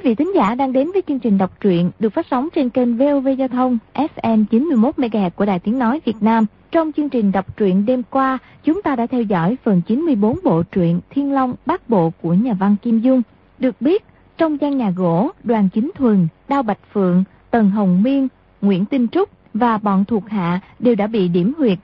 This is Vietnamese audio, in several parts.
vị thính giả đang đến với chương trình đọc truyện được phát sóng trên kênh VOV Giao thông FM 91 MHz của Đài Tiếng nói Việt Nam. Trong chương trình đọc truyện đêm qua, chúng ta đã theo dõi phần 94 bộ truyện Thiên Long Bát Bộ của nhà văn Kim Dung. Được biết, trong gian nhà gỗ, Đoàn Chính Thuần, Đao Bạch Phượng, Tần Hồng Miên, Nguyễn Tinh Trúc và bọn thuộc hạ đều đã bị điểm huyệt.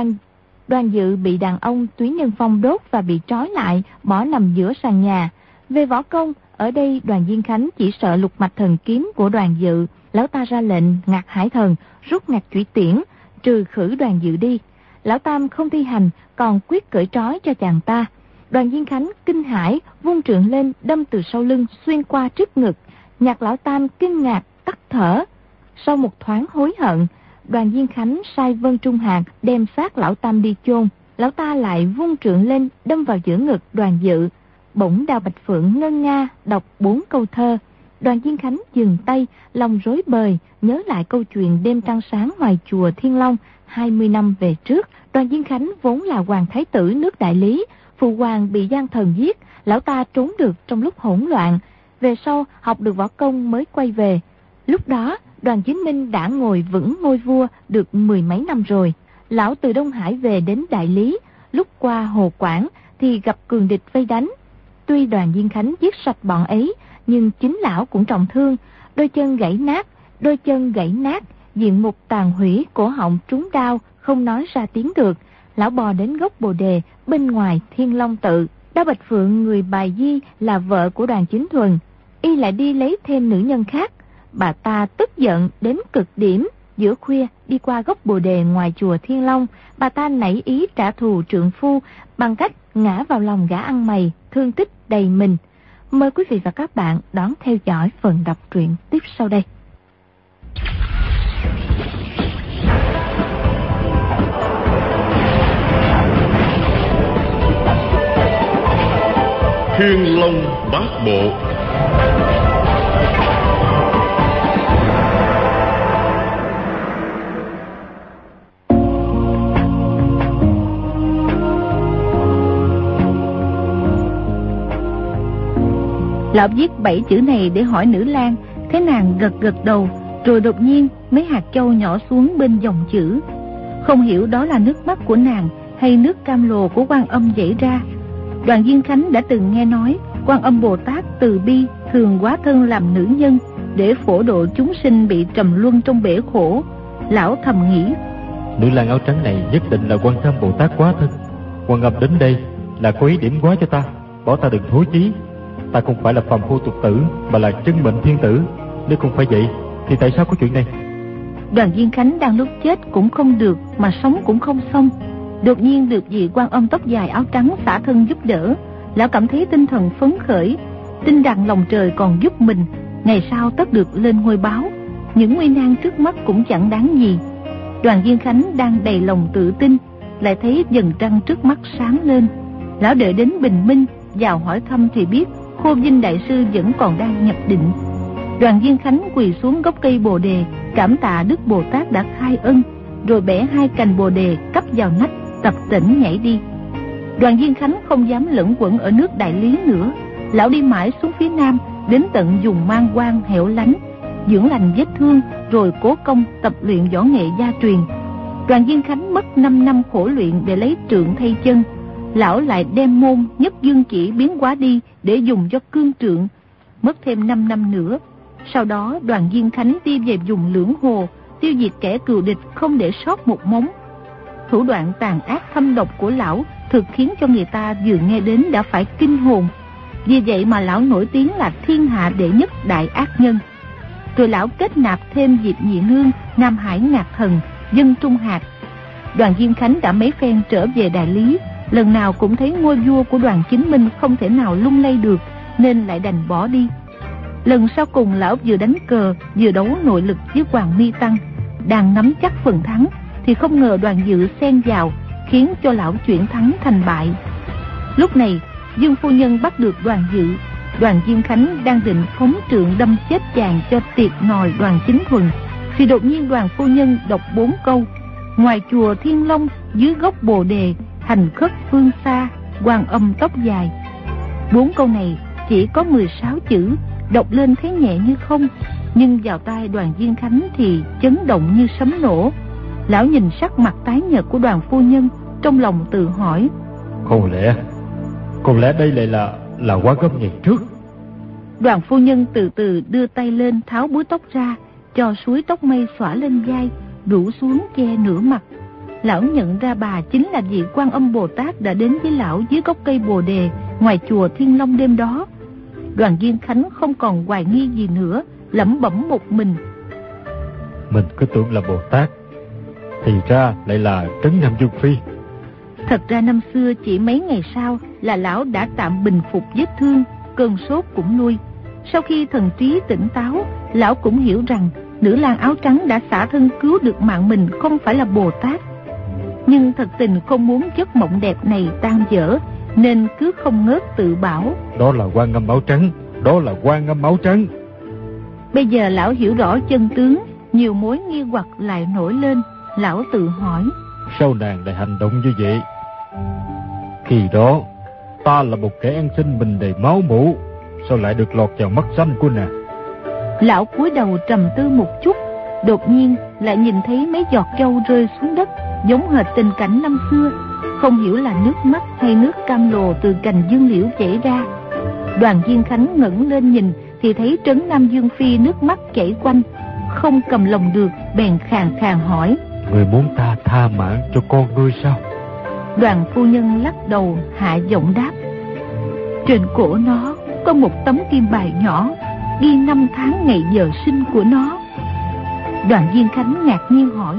Đoàn Dự bị đàn ông Túy Nhân Phong đốt và bị trói lại, bỏ nằm giữa sàn nhà. Về võ công, ở đây Đoàn Diên Khánh chỉ sợ lục mạch thần kiếm của Đoàn Dự. Lão ta ra lệnh ngạt hải thần, rút ngạt chủy tiễn, trừ khử Đoàn Dự đi. Lão Tam không thi hành, còn quyết cởi trói cho chàng ta. Đoàn Diên Khánh kinh hãi, vung trượng lên đâm từ sau lưng xuyên qua trước ngực. Nhạc Lão Tam kinh ngạc tắt thở. Sau một thoáng hối hận, Đoàn Diên Khánh sai Vân Trung Hạc đem xác Lão Tam đi chôn. Lão ta lại vung trượng lên đâm vào giữa ngực Đoàn Dự. Bỗng Đao Bạch Phượng ngân nga đọc 4 câu thơ. Đoàn Diên Khánh dừng tay, lòng rối bời, nhớ lại câu chuyện đêm trăng sáng ngoài chùa Thiên Long 20 năm về trước. Đoàn Diên Khánh vốn là hoàng thái tử nước Đại Lý, phụ hoàng bị gian thần giết, lão ta trốn được trong lúc hỗn loạn. Về sau học được võ công mới quay về. Lúc đó Đoàn Chính Minh đã ngồi vững ngôi vua được 10 mấy năm rồi. Lão từ Đông Hải về đến Đại Lý, lúc qua Hồ Quảng thì gặp cường địch vây đánh. Tuy Đoàn Diên Khánh giết sạch bọn ấy, nhưng chính lão cũng trọng thương, đôi chân gãy nát, diện mục tàn hủy, cổ họng trúng đao, không nói ra tiếng được. Lão bò đến gốc bồ đề bên ngoài Thiên Long tự. Đao Bạch Phượng người Bài Di là vợ của Đoàn Chính Thuần, y lại đi lấy thêm nữ nhân khác. Bà ta tức giận đến cực điểm. Giữa khuya đi qua gốc bồ đề ngoài chùa Thiên Long, bà ta nảy ý trả thù trượng phu bằng cách ngã vào lòng gã ăn mày, thương tích đầy mình. Mời quý vị và các bạn đón theo dõi phần đọc truyện tiếp sau đây. Thiên Long Bát Bộ. Lão viết 7 chữ này để hỏi nữ lang, thế nàng gật đầu, rồi đột nhiên mấy hạt châu nhỏ xuống bên dòng chữ. Không hiểu đó là nước mắt của nàng hay nước cam lồ của Quan Âm chảy ra. Đoàn Diên Khánh đã từng nghe nói Quan Âm Bồ Tát từ bi thường hóa thân làm nữ nhân để phổ độ chúng sinh bị trầm luân trong bể khổ. Lão thầm nghĩ, nữ lang áo trắng này nhất định là Quan Âm Bồ Tát hóa thân. Quan Âm đến đây là có ý điểm hóa cho ta, bảo ta đừng thối chí. Ta không phải là phàm phu tục tử, mà là chân mệnh thiên tử. Nếu không phải vậy thì tại sao có chuyện này? Đoàn Diên Khánh đang lúc chết cũng không được, mà sống cũng không xong. Đột nhiên được vị Quan Âm tóc dài áo trắng xả thân giúp đỡ. Lão cảm thấy tinh thần phấn khởi, tin rằng lòng trời còn giúp mình, ngày sau tất được lên ngôi báo. Những nguy nan trước mắt cũng chẳng đáng gì. Đoàn Diên Khánh đang đầy lòng tự tin, lại thấy dần trăng trước mắt sáng lên. Lão đợi đến bình minh vào hỏi thăm thì biết Khô Vinh đại sư vẫn còn đang nhập định. Đoàn Diên Khánh quỳ xuống gốc cây bồ đề, cảm tạ Đức Bồ Tát đã khai ân, rồi bẻ 2 cành bồ đề cắp vào nách, tập tỉnh nhảy đi. Đoàn Diên Khánh không dám lẫn quẩn ở nước Đại Lý nữa. Lão đi mãi xuống phía nam, đến tận vùng man quan hẻo lánh, dưỡng lành vết thương, rồi cố công tập luyện võ nghệ gia truyền. Đoàn Diên Khánh mất 5 năm khổ luyện để lấy trượng thay chân. Lão lại đem môn Nhất Dương Chỉ biến hóa đi để dùng cho cương trượng, mất thêm 5 năm nữa. Sau đó Đoàn Diên Khánh đi về vùng Lưỡng Hồ, tiêu diệt kẻ cừu địch không để sót một móng. Thủ đoạn tàn ác thâm độc của lão thực khiến cho người ta vừa nghe đến đã phải kinh hồn. Vì vậy mà lão nổi tiếng là thiên hạ đệ nhất đại ác nhân. Rồi lão kết nạp thêm Diệp Nhị Nương, Nam Hải Ngạc Thần, Dân Trung Hạc. Đoàn Diên Khánh đã mấy phen trở về Đại Lý, lần nào cũng thấy ngôi vua của Đoàn Chính Minh không thể nào lung lay được, nên lại đành bỏ đi. Lần sau cùng lão vừa đánh cờ vừa đấu nội lực với Hoàng Mi Tăng, đang nắm chắc phần thắng thì không ngờ Đoàn Dự xen vào, khiến cho lão chuyển thắng thành bại. Lúc này Dương phu nhân bắt được Đoàn Dự. Đoàn Diên Khánh đang định phóng trượng đâm chết chàng cho tiệt nòi Đoàn Chính Thuần, thì đột nhiên Đoàn phu nhân đọc 4 câu: ngoài chùa Thiên Long, dưới gốc bồ đề, thành khất phương xa, Quan Âm tóc dài. 4 câu này chỉ có 16 chữ, đọc lên thấy nhẹ như không, nhưng vào tai Đoàn Viên Khánh thì chấn động như sấm nổ. Lão nhìn sắc mặt tái nhợt của Đoàn phu nhân, trong lòng tự hỏi: Không lẽ đây lại là quả gấm ngày trước? Đoàn phu nhân từ từ đưa tay lên tháo búi tóc ra, cho suối tóc mây xõa lên vai, rủ xuống che nửa mặt. Lão nhận ra bà chính là vị Quan Âm Bồ Tát đã đến với lão dưới gốc cây Bồ Đề ngoài chùa Thiên Long đêm đó. Đoàn Viên Khánh không còn hoài nghi gì nữa, lẩm bẩm một mình: Mình cứ tưởng là Bồ Tát, thì ra lại là Trấn Nam Dương Phi. Thật ra năm xưa chỉ mấy ngày sau là lão đã tạm bình phục vết thương, cơn sốt cũng lui. Sau khi thần trí tỉnh táo, lão cũng hiểu rằng nữ lang áo trắng đã xả thân cứu được mạng mình không phải là Bồ Tát. Nhưng thật tình không muốn giấc mộng đẹp này tan vỡ, nên cứ không ngớt tự bảo: Đó là Quan Âm áo trắng, đó là Quan Âm áo trắng. Bây giờ lão hiểu rõ chân tướng, nhiều mối nghi hoặc lại nổi lên. Lão tự hỏi: Sao nàng lại hành động như vậy? Khi đó ta là một kẻ ăn xin mình đầy máu mủ, sao lại được lọt vào mắt xanh của nàng? Lão cúi đầu trầm tư một chút, đột nhiên lại nhìn thấy mấy giọt châu rơi xuống đất, giống hệt tình cảnh năm xưa. Không hiểu là nước mắt hay nước cam lồ từ cành dương liễu chảy ra. Đoàn Viên Khánh ngẩng lên nhìn thì thấy Trấn Nam Dương Phi nước mắt chảy quanh, không cầm lòng được, bèn khàn khàn hỏi: Người muốn ta tha mạng cho con ngươi sao? Đoàn phu nhân lắc đầu hạ giọng đáp: Trên cổ nó có một tấm kim bài nhỏ, ghi 5 tháng ngày giờ sinh của nó. Đoàn Viên Khánh ngạc nhiên hỏi: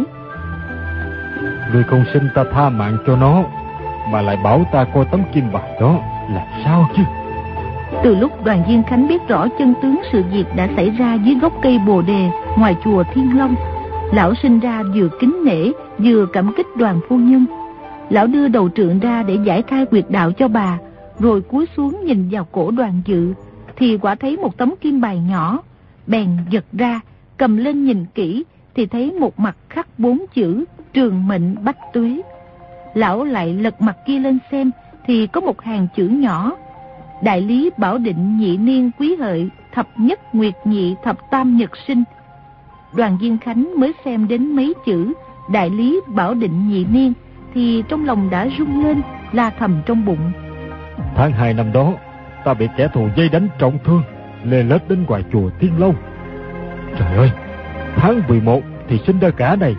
Người không xin ta tha mạng cho nó, mà lại bảo ta coi tấm kim bài đó là sao chứ? Từ lúc Đoàn Viên Khánh biết rõ chân tướng sự việc đã xảy ra dưới gốc cây Bồ Đề ngoài chùa Thiên Long, lão sinh ra vừa kính nể vừa cảm kích Đoàn phu nhân. Lão đưa đầu trượng ra để giải khai quyệt đạo cho bà, rồi cúi xuống nhìn vào cổ Đoàn Dự, thì quả thấy một tấm kim bài nhỏ. Bèn giật ra, cầm lên nhìn kỹ, thì thấy một mặt khắc 4 chữ Trường Mệnh Bách Tuế. Lão lại lật mặt kia lên xem, thì có một hàng chữ nhỏ: Đại lý Bảo Định nhị niên quý hợi, thập nhất nguyệt nhị thập tam nhật sinh. Đoàn Viên Khánh mới xem đến mấy chữ Đại lý Bảo Định nhị niên thì trong lòng đã rung lên, la thầm trong bụng: Tháng 2 năm đó, ta bị kẻ thù vây đánh trọng thương, lê lết đến ngoài chùa Thiên Long. Trời ơi, tháng 11 thì sinh ra cả này.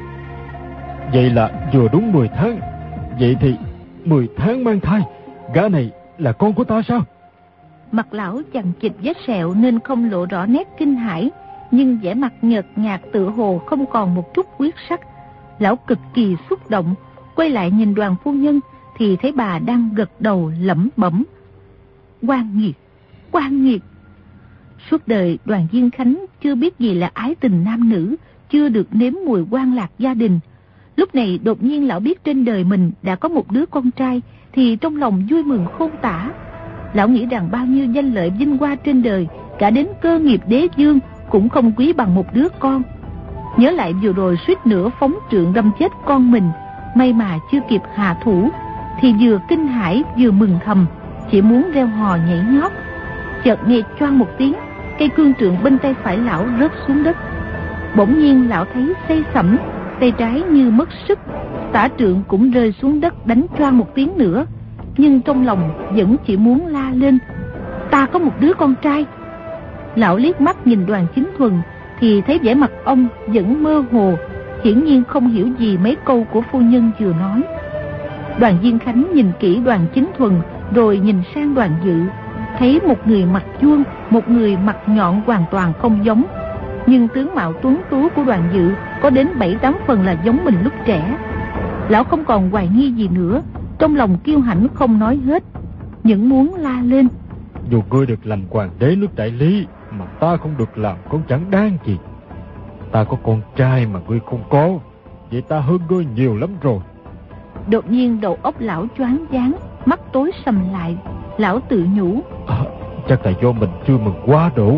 Vậy là vừa đúng 10 tháng. Vậy thì 10 tháng mang thai, gã này là con của ta sao? Mặt lão chằng chịt vết sẹo nên không lộ rõ nét kinh hãi, nhưng vẻ mặt nhợt nhạt tựa hồ không còn một chút huyết sắc. Lão cực kỳ xúc động, quay lại nhìn Đoàn phu nhân thì thấy bà đang gật đầu lẩm bẩm: Oan nghiệt, oan nghiệt. Suốt đời Đoàn Viên Khánh chưa biết gì là ái tình nam nữ, chưa được nếm mùi quan lạc gia đình. Lúc này đột nhiên lão biết trên đời mình đã có một đứa con trai, thì trong lòng vui mừng khôn tả. Lão nghĩ rằng bao nhiêu danh lợi vinh hoa trên đời, cả đến cơ nghiệp đế vương cũng không quý bằng một đứa con. Nhớ lại vừa rồi suýt nữa phóng trượng đâm chết con mình, may mà chưa kịp hạ thủ, thì vừa kinh hãi vừa mừng thầm, chỉ muốn reo hò nhảy nhót. Chợt nghe choang một tiếng, cây cương trượng bên tay phải lão rớt xuống đất. Bỗng nhiên lão thấy say sẩm, tay trái như mất sức, tả trượng cũng rơi xuống đất đánh choang một tiếng nữa. Nhưng trong lòng vẫn chỉ muốn la lên: Ta có một đứa con trai. Lão liếc mắt nhìn Đoàn Chính Thuần thì thấy vẻ mặt ông vẫn mơ hồ, hiển nhiên không hiểu gì mấy câu của phu nhân vừa nói. Đoàn Viên Khánh nhìn kỹ Đoàn Chính Thuần, rồi nhìn sang Đoàn Dự, thấy một người mặt vuông, một người mặt nhọn hoàn toàn không giống. Nhưng tướng mạo tuấn tú của Đoàn Dự có đến 7-8 phần là giống mình lúc trẻ. Lão không còn hoài nghi gì nữa, trong lòng kiêu hãnh không nói hết, những muốn la lên: Dù ngươi được làm hoàng đế nước Đại Lý, mà ta không được làm cũng chẳng đáng gì. Ta có con trai mà ngươi không có, vậy ta hơn ngươi nhiều lắm rồi. Đột nhiên đầu óc lão choáng váng, mắt tối sầm lại. Lão tự nhủ: Chắc là do mình chưa mừng quá độ.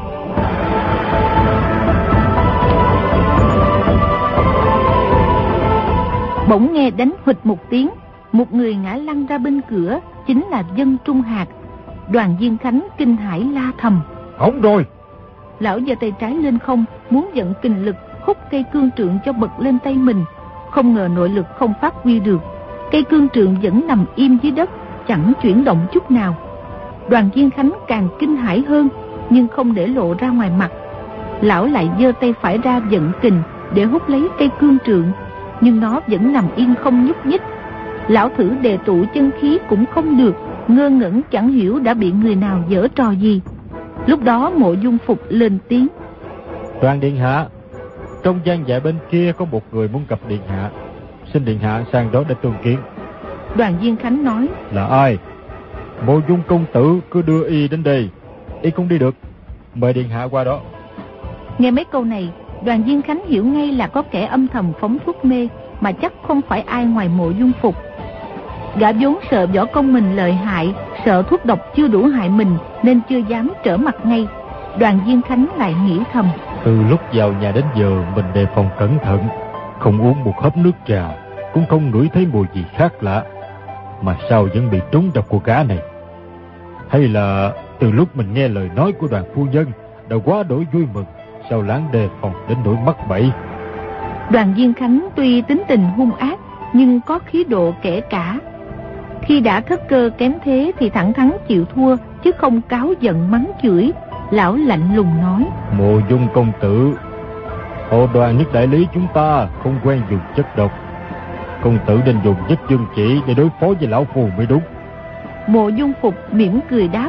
Bỗng nghe đánh huỵch một tiếng, một người ngã lăn ra bên cửa, chính là Dân Trung Hạc. Đoàn Viên Khánh kinh hãi la thầm: Hỏng rồi. Lão giơ tay trái lên không, muốn vận kình lực hút cây cương trượng cho bật lên tay mình. Không ngờ nội lực không phát huy được, cây cương trượng vẫn nằm im dưới đất, chẳng chuyển động chút nào. Đoàn Diên Khánh càng kinh hãi hơn, nhưng không để lộ ra ngoài mặt. Lão lại giơ tay phải ra vận kình để hút lấy cây cương trượng, nhưng nó vẫn nằm yên không nhúc nhích. Lão thử đề tụ chân khí cũng không được, ngơ ngẩn chẳng hiểu đã bị người nào giở trò gì. Lúc đó Mộ Dung Phục lên tiếng: Đoàn điện hạ, trong gian dạ bên kia có một người muốn gặp điện hạ, xin điện hạ sang đó để tương kiến. Đoàn Diên Khánh nói: Là ai? Mộ Dung công tử cứ đưa y đến đây, y không đi được, mời điện hạ qua đó. Nghe mấy câu này, Đoàn Diên Khánh hiểu ngay là có kẻ âm thầm phóng thuốc mê, mà chắc không phải ai ngoài Mộ Dung Phục. Gã vốn sợ võ công mình lợi hại, sợ thuốc độc chưa đủ hại mình, nên chưa dám trở mặt ngay. Đoàn Diên Khánh lại nghĩ thầm: Từ lúc vào nhà đến giờ mình đề phòng cẩn thận, không uống một hớp nước trà, cũng không ngửi thấy mùi gì khác lạ, mà sao vẫn bị trúng độc của gã này? Hay là từ lúc mình nghe lời nói của Đoàn phu nhân đã quá đổi vui mừng, sao láng đề phòng đến nỗi mắc bẫy? Đoàn Diên Khánh tuy tính tình hung ác, nhưng có khí độ kể cả. Khi đã thất cơ kém thế thì thẳng thắn chịu thua, chứ không cáu giận mắng chửi. Lão lạnh lùng nói: Mộ Dung công tử, hộ Đoàn nhất đại lý chúng ta không quen dùng chất độc, công tử nên dùng nhất dương chỉ để đối phó với lão phù mới đúng. Mộ Dung Phục mỉm cười đáp: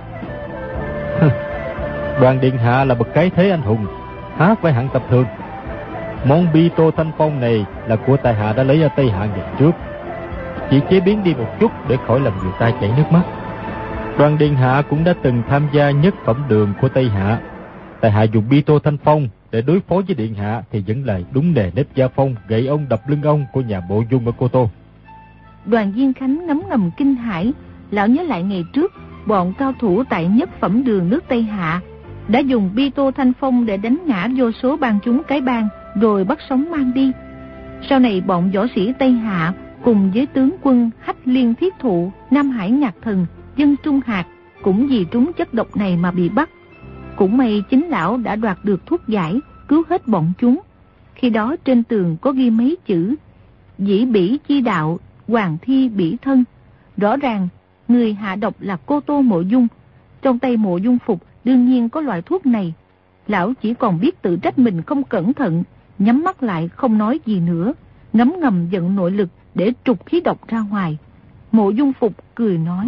Đoàn điện hạ là bậc cái thế anh hùng, há phải hạng tập thường. Món bi tô thanh phong này là của tại hạ đã lấy ở Tây Hạ ngày trước, chỉ chế biến đi một chút để khỏi làm người ta chảy nước mắt. Đoàn điện hạ cũng đã từng tham gia nhất phẩm đường của Tây Hạ. Tại hạ dùng bi tô thanh phong để đối phó với điện hạ thì vẫn là đúng nề nếp gia phong gậy ông đập lưng ông của nhà Mộ Dung ở Cô Tô. Đoàn Diên Khánh ngấm ngầm kinh hãi. Lão nhớ lại ngày trước bọn cao thủ tại nhất phẩm đường nước Tây Hạ đã dùng bi tô thanh phong để đánh ngã vô số bang chúng cái bang, rồi bắt sống mang đi. Sau này bọn võ sĩ Tây Hạ cùng với tướng quân Hách Liên Thiết Thụ, Nam Hải Nhạc Thần, Dân Trung Hạt cũng vì trúng chất độc này mà bị bắt. Cũng may chính lão đã đoạt được thuốc giải, cứu hết bọn chúng. Khi đó trên tường có ghi mấy chữ: dĩ bỉ chi đạo, hoàng thi bỉ thân. Rõ ràng người hạ độc là Cô Tô Mộ Dung. Trong tay Mộ Dung Phục đương nhiên có loại thuốc này. Lão chỉ còn biết tự trách mình không cẩn thận, nhắm mắt lại không nói gì nữa, ngấm ngầm vận nội lực để trục khí độc ra ngoài. Mộ Dung Phục cười nói: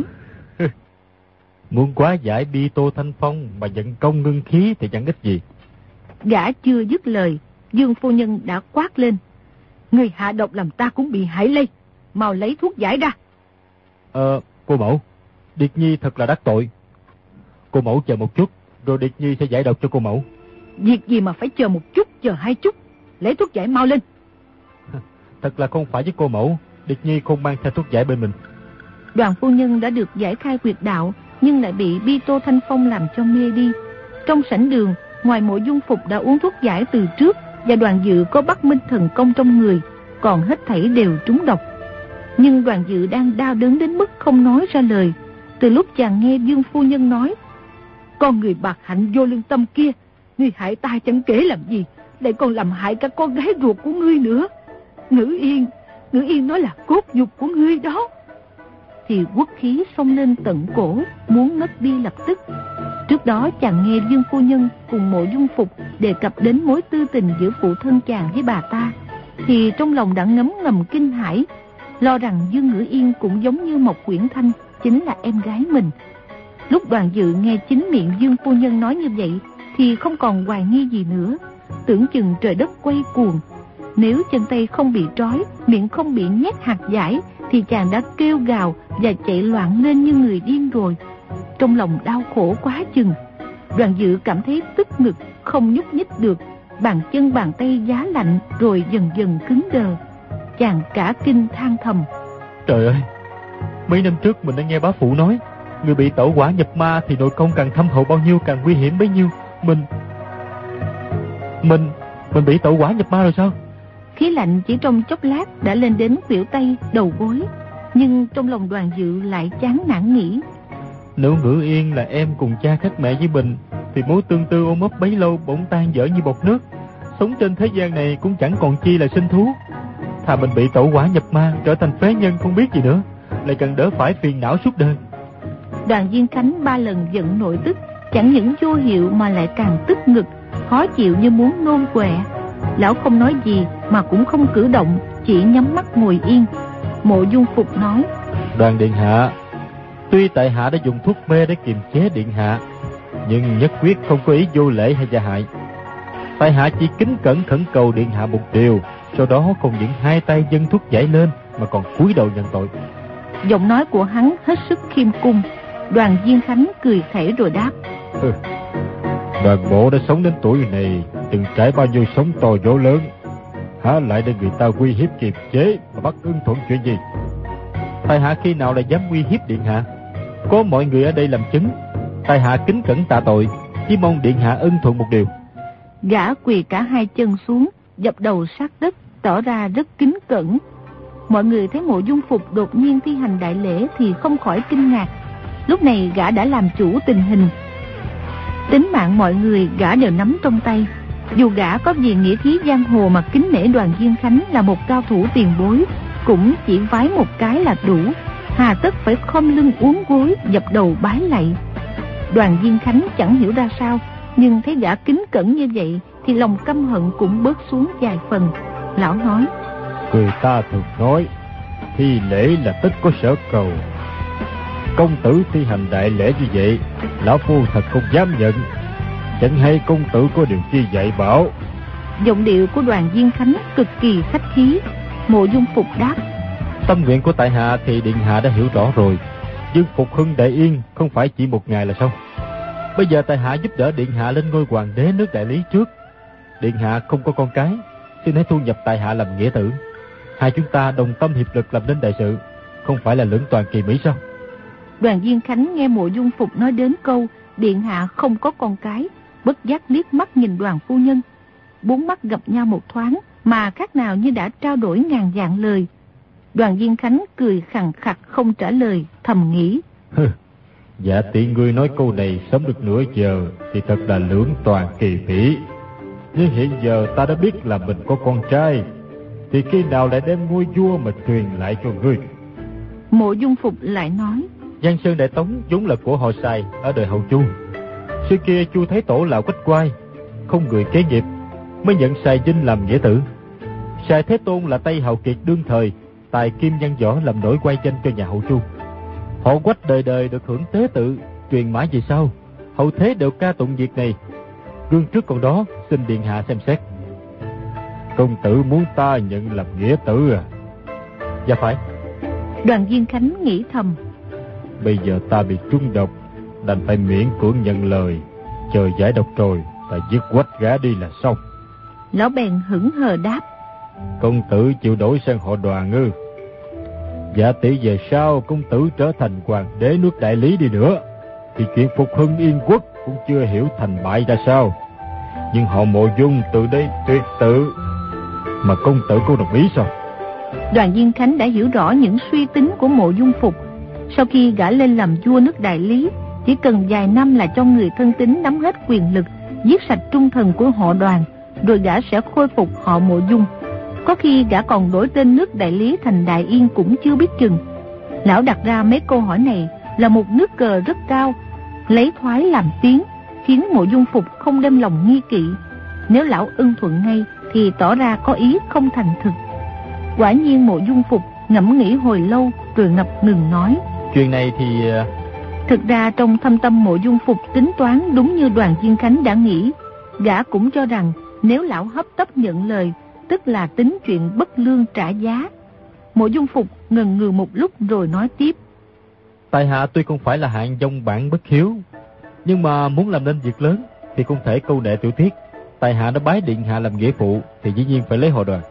Muốn quá giải bi tô thanh phong mà vận công ngưng khí thì chẳng ích gì. Gã chưa dứt lời, Dương phu nhân đã quát lên: Người hạ độc làm ta cũng bị hại lây, mau lấy thuốc giải ra. Cô mẫu, Điệt Nhi thật là đắc tội. Cô mẫu chờ một chút, rồi Điệt Nhi sẽ giải độc cho cô mẫu. Việc gì mà phải chờ một chút, chờ 2 chút, lấy thuốc giải mau lên. Thật là không phải với cô mẫu, Điệt Nhi không mang theo thuốc giải bên mình. Đoàn phu nhân đã được giải khai quyệt đạo, nhưng lại bị bi tô thanh phong làm cho mê đi. Trong sảnh đường, ngoài Mộ Dung Phục đã uống thuốc giải từ trước, và Đoàn Dự có Bắc Minh thần công trong người, còn hết thảy đều trúng độc. Nhưng Đoàn Dự đang đau đớn đến mức không nói ra lời. Từ lúc chàng nghe Dương phu nhân nói: Con người bạc hạnh vô lương tâm kia, ngươi hại ta chẳng kể làm gì, lại còn làm hại cả con gái ruột của ngươi nữa. Ngữ Yên nói là cốt nhục của ngươi đó. Thì quốc khí xông lên tận cổ, muốn ngất đi lập tức. Trước đó chàng nghe Dương phu nhân cùng Mộ Dung Phục đề cập đến mối tư tình giữa phụ thân chàng với bà ta, thì trong lòng đã ngấm ngầm kinh hãi, lo rằng Dương Ngữ Yên cũng giống như Mộc Quyển Thanh, chính là em gái mình. Lúc Đoàn Dự nghe chính miệng Dương phu nhân nói như vậy thì không còn hoài nghi gì nữa, tưởng chừng trời đất quay cuồng. Nếu chân tay không bị trói, miệng không bị nhét hạt giải, thì chàng đã kêu gào và chạy loạn lên như người điên rồi. Trong lòng đau khổ quá chừng. Đoàn Dự cảm thấy tức ngực, không nhúc nhích được, bàn chân bàn tay giá lạnh, rồi dần dần cứng đờ. Chàng cả kinh than thầm: Trời ơi, mấy năm trước mình đã nghe bá phụ nói, người bị tẩu hỏa nhập ma thì nội công càng thâm hậu bao nhiêu càng nguy hiểm bấy nhiêu. Mình bị tẩu hỏa nhập ma rồi sao? Khí lạnh chỉ trong chốc lát đã lên đến khuỷu tay, đầu gối. Nhưng trong lòng Đoàn Dự lại chán nản nghĩ: Nếu Ngữ Yên là em cùng cha khác mẹ với mình thì mối tương tư ôm ấp bấy lâu bỗng tan vỡ như bọt nước. Sống trên thế gian này cũng chẳng còn chi là sinh thú. Thà mình bị tẩu hỏa nhập ma, trở thành phế nhân không biết gì nữa, lại cần đỡ phải phiền não suốt đời. Đoàn Diên Khánh 3 lần giận nội tức, chẳng những vô hiệu mà lại càng tức ngực, khó chịu như muốn nôn quẹ. Lão không nói gì mà cũng không cử động, chỉ nhắm mắt ngồi yên. Mộ Dung Phục nói: Đoàn điện hạ, tuy tại hạ đã dùng thuốc mê để kiềm chế điện hạ, nhưng nhất quyết không có ý vô lễ hay gia hại. Tại hạ chỉ kính cẩn khẩn cầu điện hạ một điều, sau đó không những hai tay dâng thuốc giải lên mà còn cúi đầu nhận tội. Giọng nói của hắn hết sức khiêm cung. Đoàn Diên Khánh cười khẩy rồi đáp: Đoàn bộ đã sống đến tuổi này, từng trải bao nhiêu sóng to gió lớn, há lại để người ta uy hiếp kiềm chế mà bắt ưng thuận chuyện gì? Tại hạ khi nào là dám uy hiếp điện hạ? Có mọi người ở đây làm chứng. Tại hạ kính cẩn tạ tội, chỉ mong điện hạ ưng thuận một điều. Gã quỳ cả hai chân xuống, dập đầu sát đất, tỏ ra rất kính cẩn. Mọi người thấy Mộ Dung Phục đột nhiên thi hành đại lễ thì không khỏi kinh ngạc. Lúc này gã đã làm chủ tình hình. Tính mạng mọi người gã đều nắm trong tay. Dù gã có gì nghĩa khí giang hồ mà kính nể Đoàn Diên Khánh là một cao thủ tiền bối, cũng chỉ vái một cái là đủ, hà tất phải khom lưng uốn gối dập đầu bái lạy. Đoàn Diên Khánh chẳng hiểu ra sao, nhưng thấy gã kính cẩn như vậy thì lòng căm hận cũng bớt xuống vài phần. Lão nói: Người ta thường nói thi lễ là tất có sở cầu. Công tử thi hành đại lễ như vậy, lão phu thật không dám nhận. Chẳng hay công tử có điều chi dạy bảo? Giọng điệu của Đoàn Diên Khánh cực kỳ khách khí. Mộ Dung Phục đáp: Tâm nguyện của tại hạ thì điện hạ đã hiểu rõ rồi, nhưng phục hưng Đại Yên không phải chỉ một ngày là xong. Bây giờ tại hạ giúp đỡ điện hạ lên ngôi hoàng đế nước Đại Lý trước. Điện hạ không có con cái, xin hãy thu nhập tại hạ làm nghĩa tử. Hai chúng ta đồng tâm hiệp lực làm nên đại sự, không phải là lưỡng toàn kỳ mỹ sao? Đoàn Diên Khánh nghe Mộ Dung Phục nói đến câu điện hạ không có con cái, bất giác liếc mắt nhìn Đoàn phu nhân. Bốn mắt gặp nhau một thoáng mà khác nào như đã trao đổi ngàn vạn lời. Đoàn Diên Khánh cười khằng khặc không trả lời, thầm nghĩ: Dạ tiện ngươi nói câu này sớm được nửa giờ thì thật là lưỡng toàn kỳ mỹ. Nhưng hiện giờ ta đã biết là mình có con trai, thì khi nào lại đem ngôi vua mà truyền lại cho ngươi? Mộ Dung Phục lại nói: Giang Sơn Đại Tống vốn là của họ Sài ở đời hậu Chu. Xưa kia Chu Thái Tổ là Quách Quai, không người kế nghiệp, mới nhận Sài Vinh làm nghĩa tử. Sài Thế Tôn là Tây Hào Kiệt đương thời, tài kim văn võ làm nổi quay danh cho nhà hậu Chu. Họ Quách đời đời được hưởng tế tự, truyền mãi về sau, hậu thế đều ca tụng việc này. Gương trước còn đó, xin điện hạ xem xét. Công tử muốn ta nhận làm nghĩa tử à? Dạ phải. Đoàn Diên Khánh nghĩ thầm: Bây giờ ta bị trúng độc, đành phải miễn cưỡng nhận lời, chờ giải độc rồi ta giết Quách gã đi là xong. Lão bèn hững hờ đáp: Công tử chịu đổi sang họ Đoàn ư? Dạ tỷ về sau công tử trở thành hoàng đế nước Đại Lý đi nữa, thì chuyện phục hưng Yên quốc cũng chưa hiểu thành bại ra sao. Nhưng họ Mộ Dung từ đây tuyệt tự, mà công tử có đồng ý sao? Đoàn Diên Khánh đã hiểu rõ những suy tính của Mộ Dung Phục. Sau khi gã lên làm vua nước Đại Lý, chỉ cần vài năm là cho người thân tín nắm hết quyền lực, giết sạch trung thần của họ Đoàn, rồi gã sẽ khôi phục họ Mộ Dung. Có khi gã còn đổi tên nước Đại Lý thành Đại Yên cũng chưa biết chừng. Lão đặt ra mấy câu hỏi này là một nước cờ rất cao, lấy thoái làm tiến, khiến Mộ Dung Phục không đem lòng nghi kỵ. Nếu lão ưng thuận ngay thì tỏ ra có ý không thành thực. Quả nhiên Mộ Dung Phục ngẫm nghĩ hồi lâu rồi ngập ngừng nói: Chuyện này thì... Thực ra trong thâm tâm Mộ Dung Phục tính toán đúng như Đoàn Diên Khánh đã nghĩ. Gã cũng cho rằng nếu lão hấp tấp nhận lời, tức là tính chuyện bất lương trả giá. Mộ Dung Phục ngần ngừ một lúc rồi nói tiếp: Tại hạ tuy không phải là hạng dông bản bất hiếu, nhưng mà muốn làm nên việc lớn thì không thể câu nệ tiểu tiết. Tại hạ đã bái điện hạ làm nghĩa phụ thì dĩ nhiên phải lấy họ Đoàn.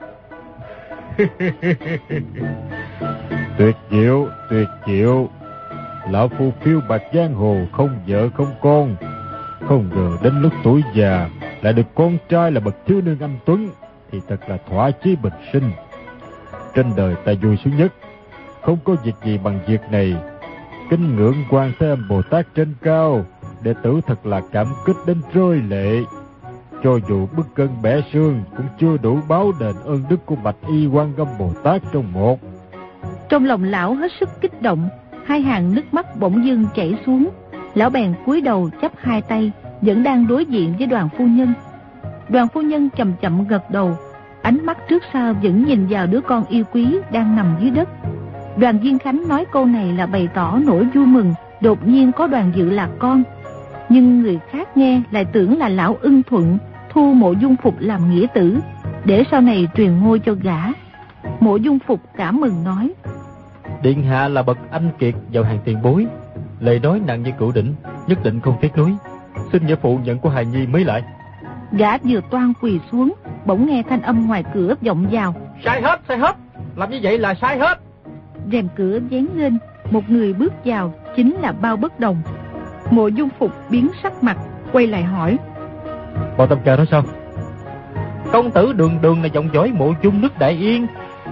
Tuyệt diệu, tuyệt diệu. Lão phu phiêu bạt giang hồ, không vợ không con, không ngờ đến lúc tuổi già lại được con trai là bậc thiếu niên anh tuấn, thì thật là thỏa chí bình sinh. Trên đời ta vui sướng nhất, không có việc gì bằng việc này. Kính ngưỡng Quan Thế Âm Bồ Tát trên cao, đệ tử thật là cảm kích đến rơi lệ. Cho dù bức cân bẻ xương cũng chưa đủ báo đền ơn đức của Bạch Y Quan Âm Bồ Tát trong một. Trong lòng lão hết sức kích động, hai hàng nước mắt bỗng dưng chảy xuống. Lão bèn cúi đầu chắp hai tay, vẫn đang đối diện với Đoàn phu nhân. Đoàn phu nhân chậm chậm gật đầu, ánh mắt trước sau vẫn nhìn vào đứa con yêu quý đang nằm dưới đất. Đoàn Viên Khánh nói câu này là bày tỏ nỗi vui mừng đột nhiên có Đoàn Dự là con. Nhưng người khác nghe lại tưởng là lão ưng thuận thu Mộ Dung Phục làm nghĩa tử, để sau này truyền ngôi cho gã. Mộ Dung Phục cảm mừng nói: Điện hạ là bậc anh kiệt vào hàng tiền bối, lời nói nặng như cửu đỉnh, nhất định không tiếc nuối. Xin nghĩa phụ nhận của hài nhi mới lại. Gã vừa toan quỳ xuống, bỗng nghe thanh âm ngoài cửa vọng vào: Sai hết, làm như vậy là sai hết. Rèm cửa vén lên, một người bước vào, chính là Bao Bất Đồng. Mộ Dung Phục biến sắc mặt, quay lại hỏi: Bao Tâm Ca nói sao? Công tử đường đường là dòng dõi Mộ Dung nước Đại Yên,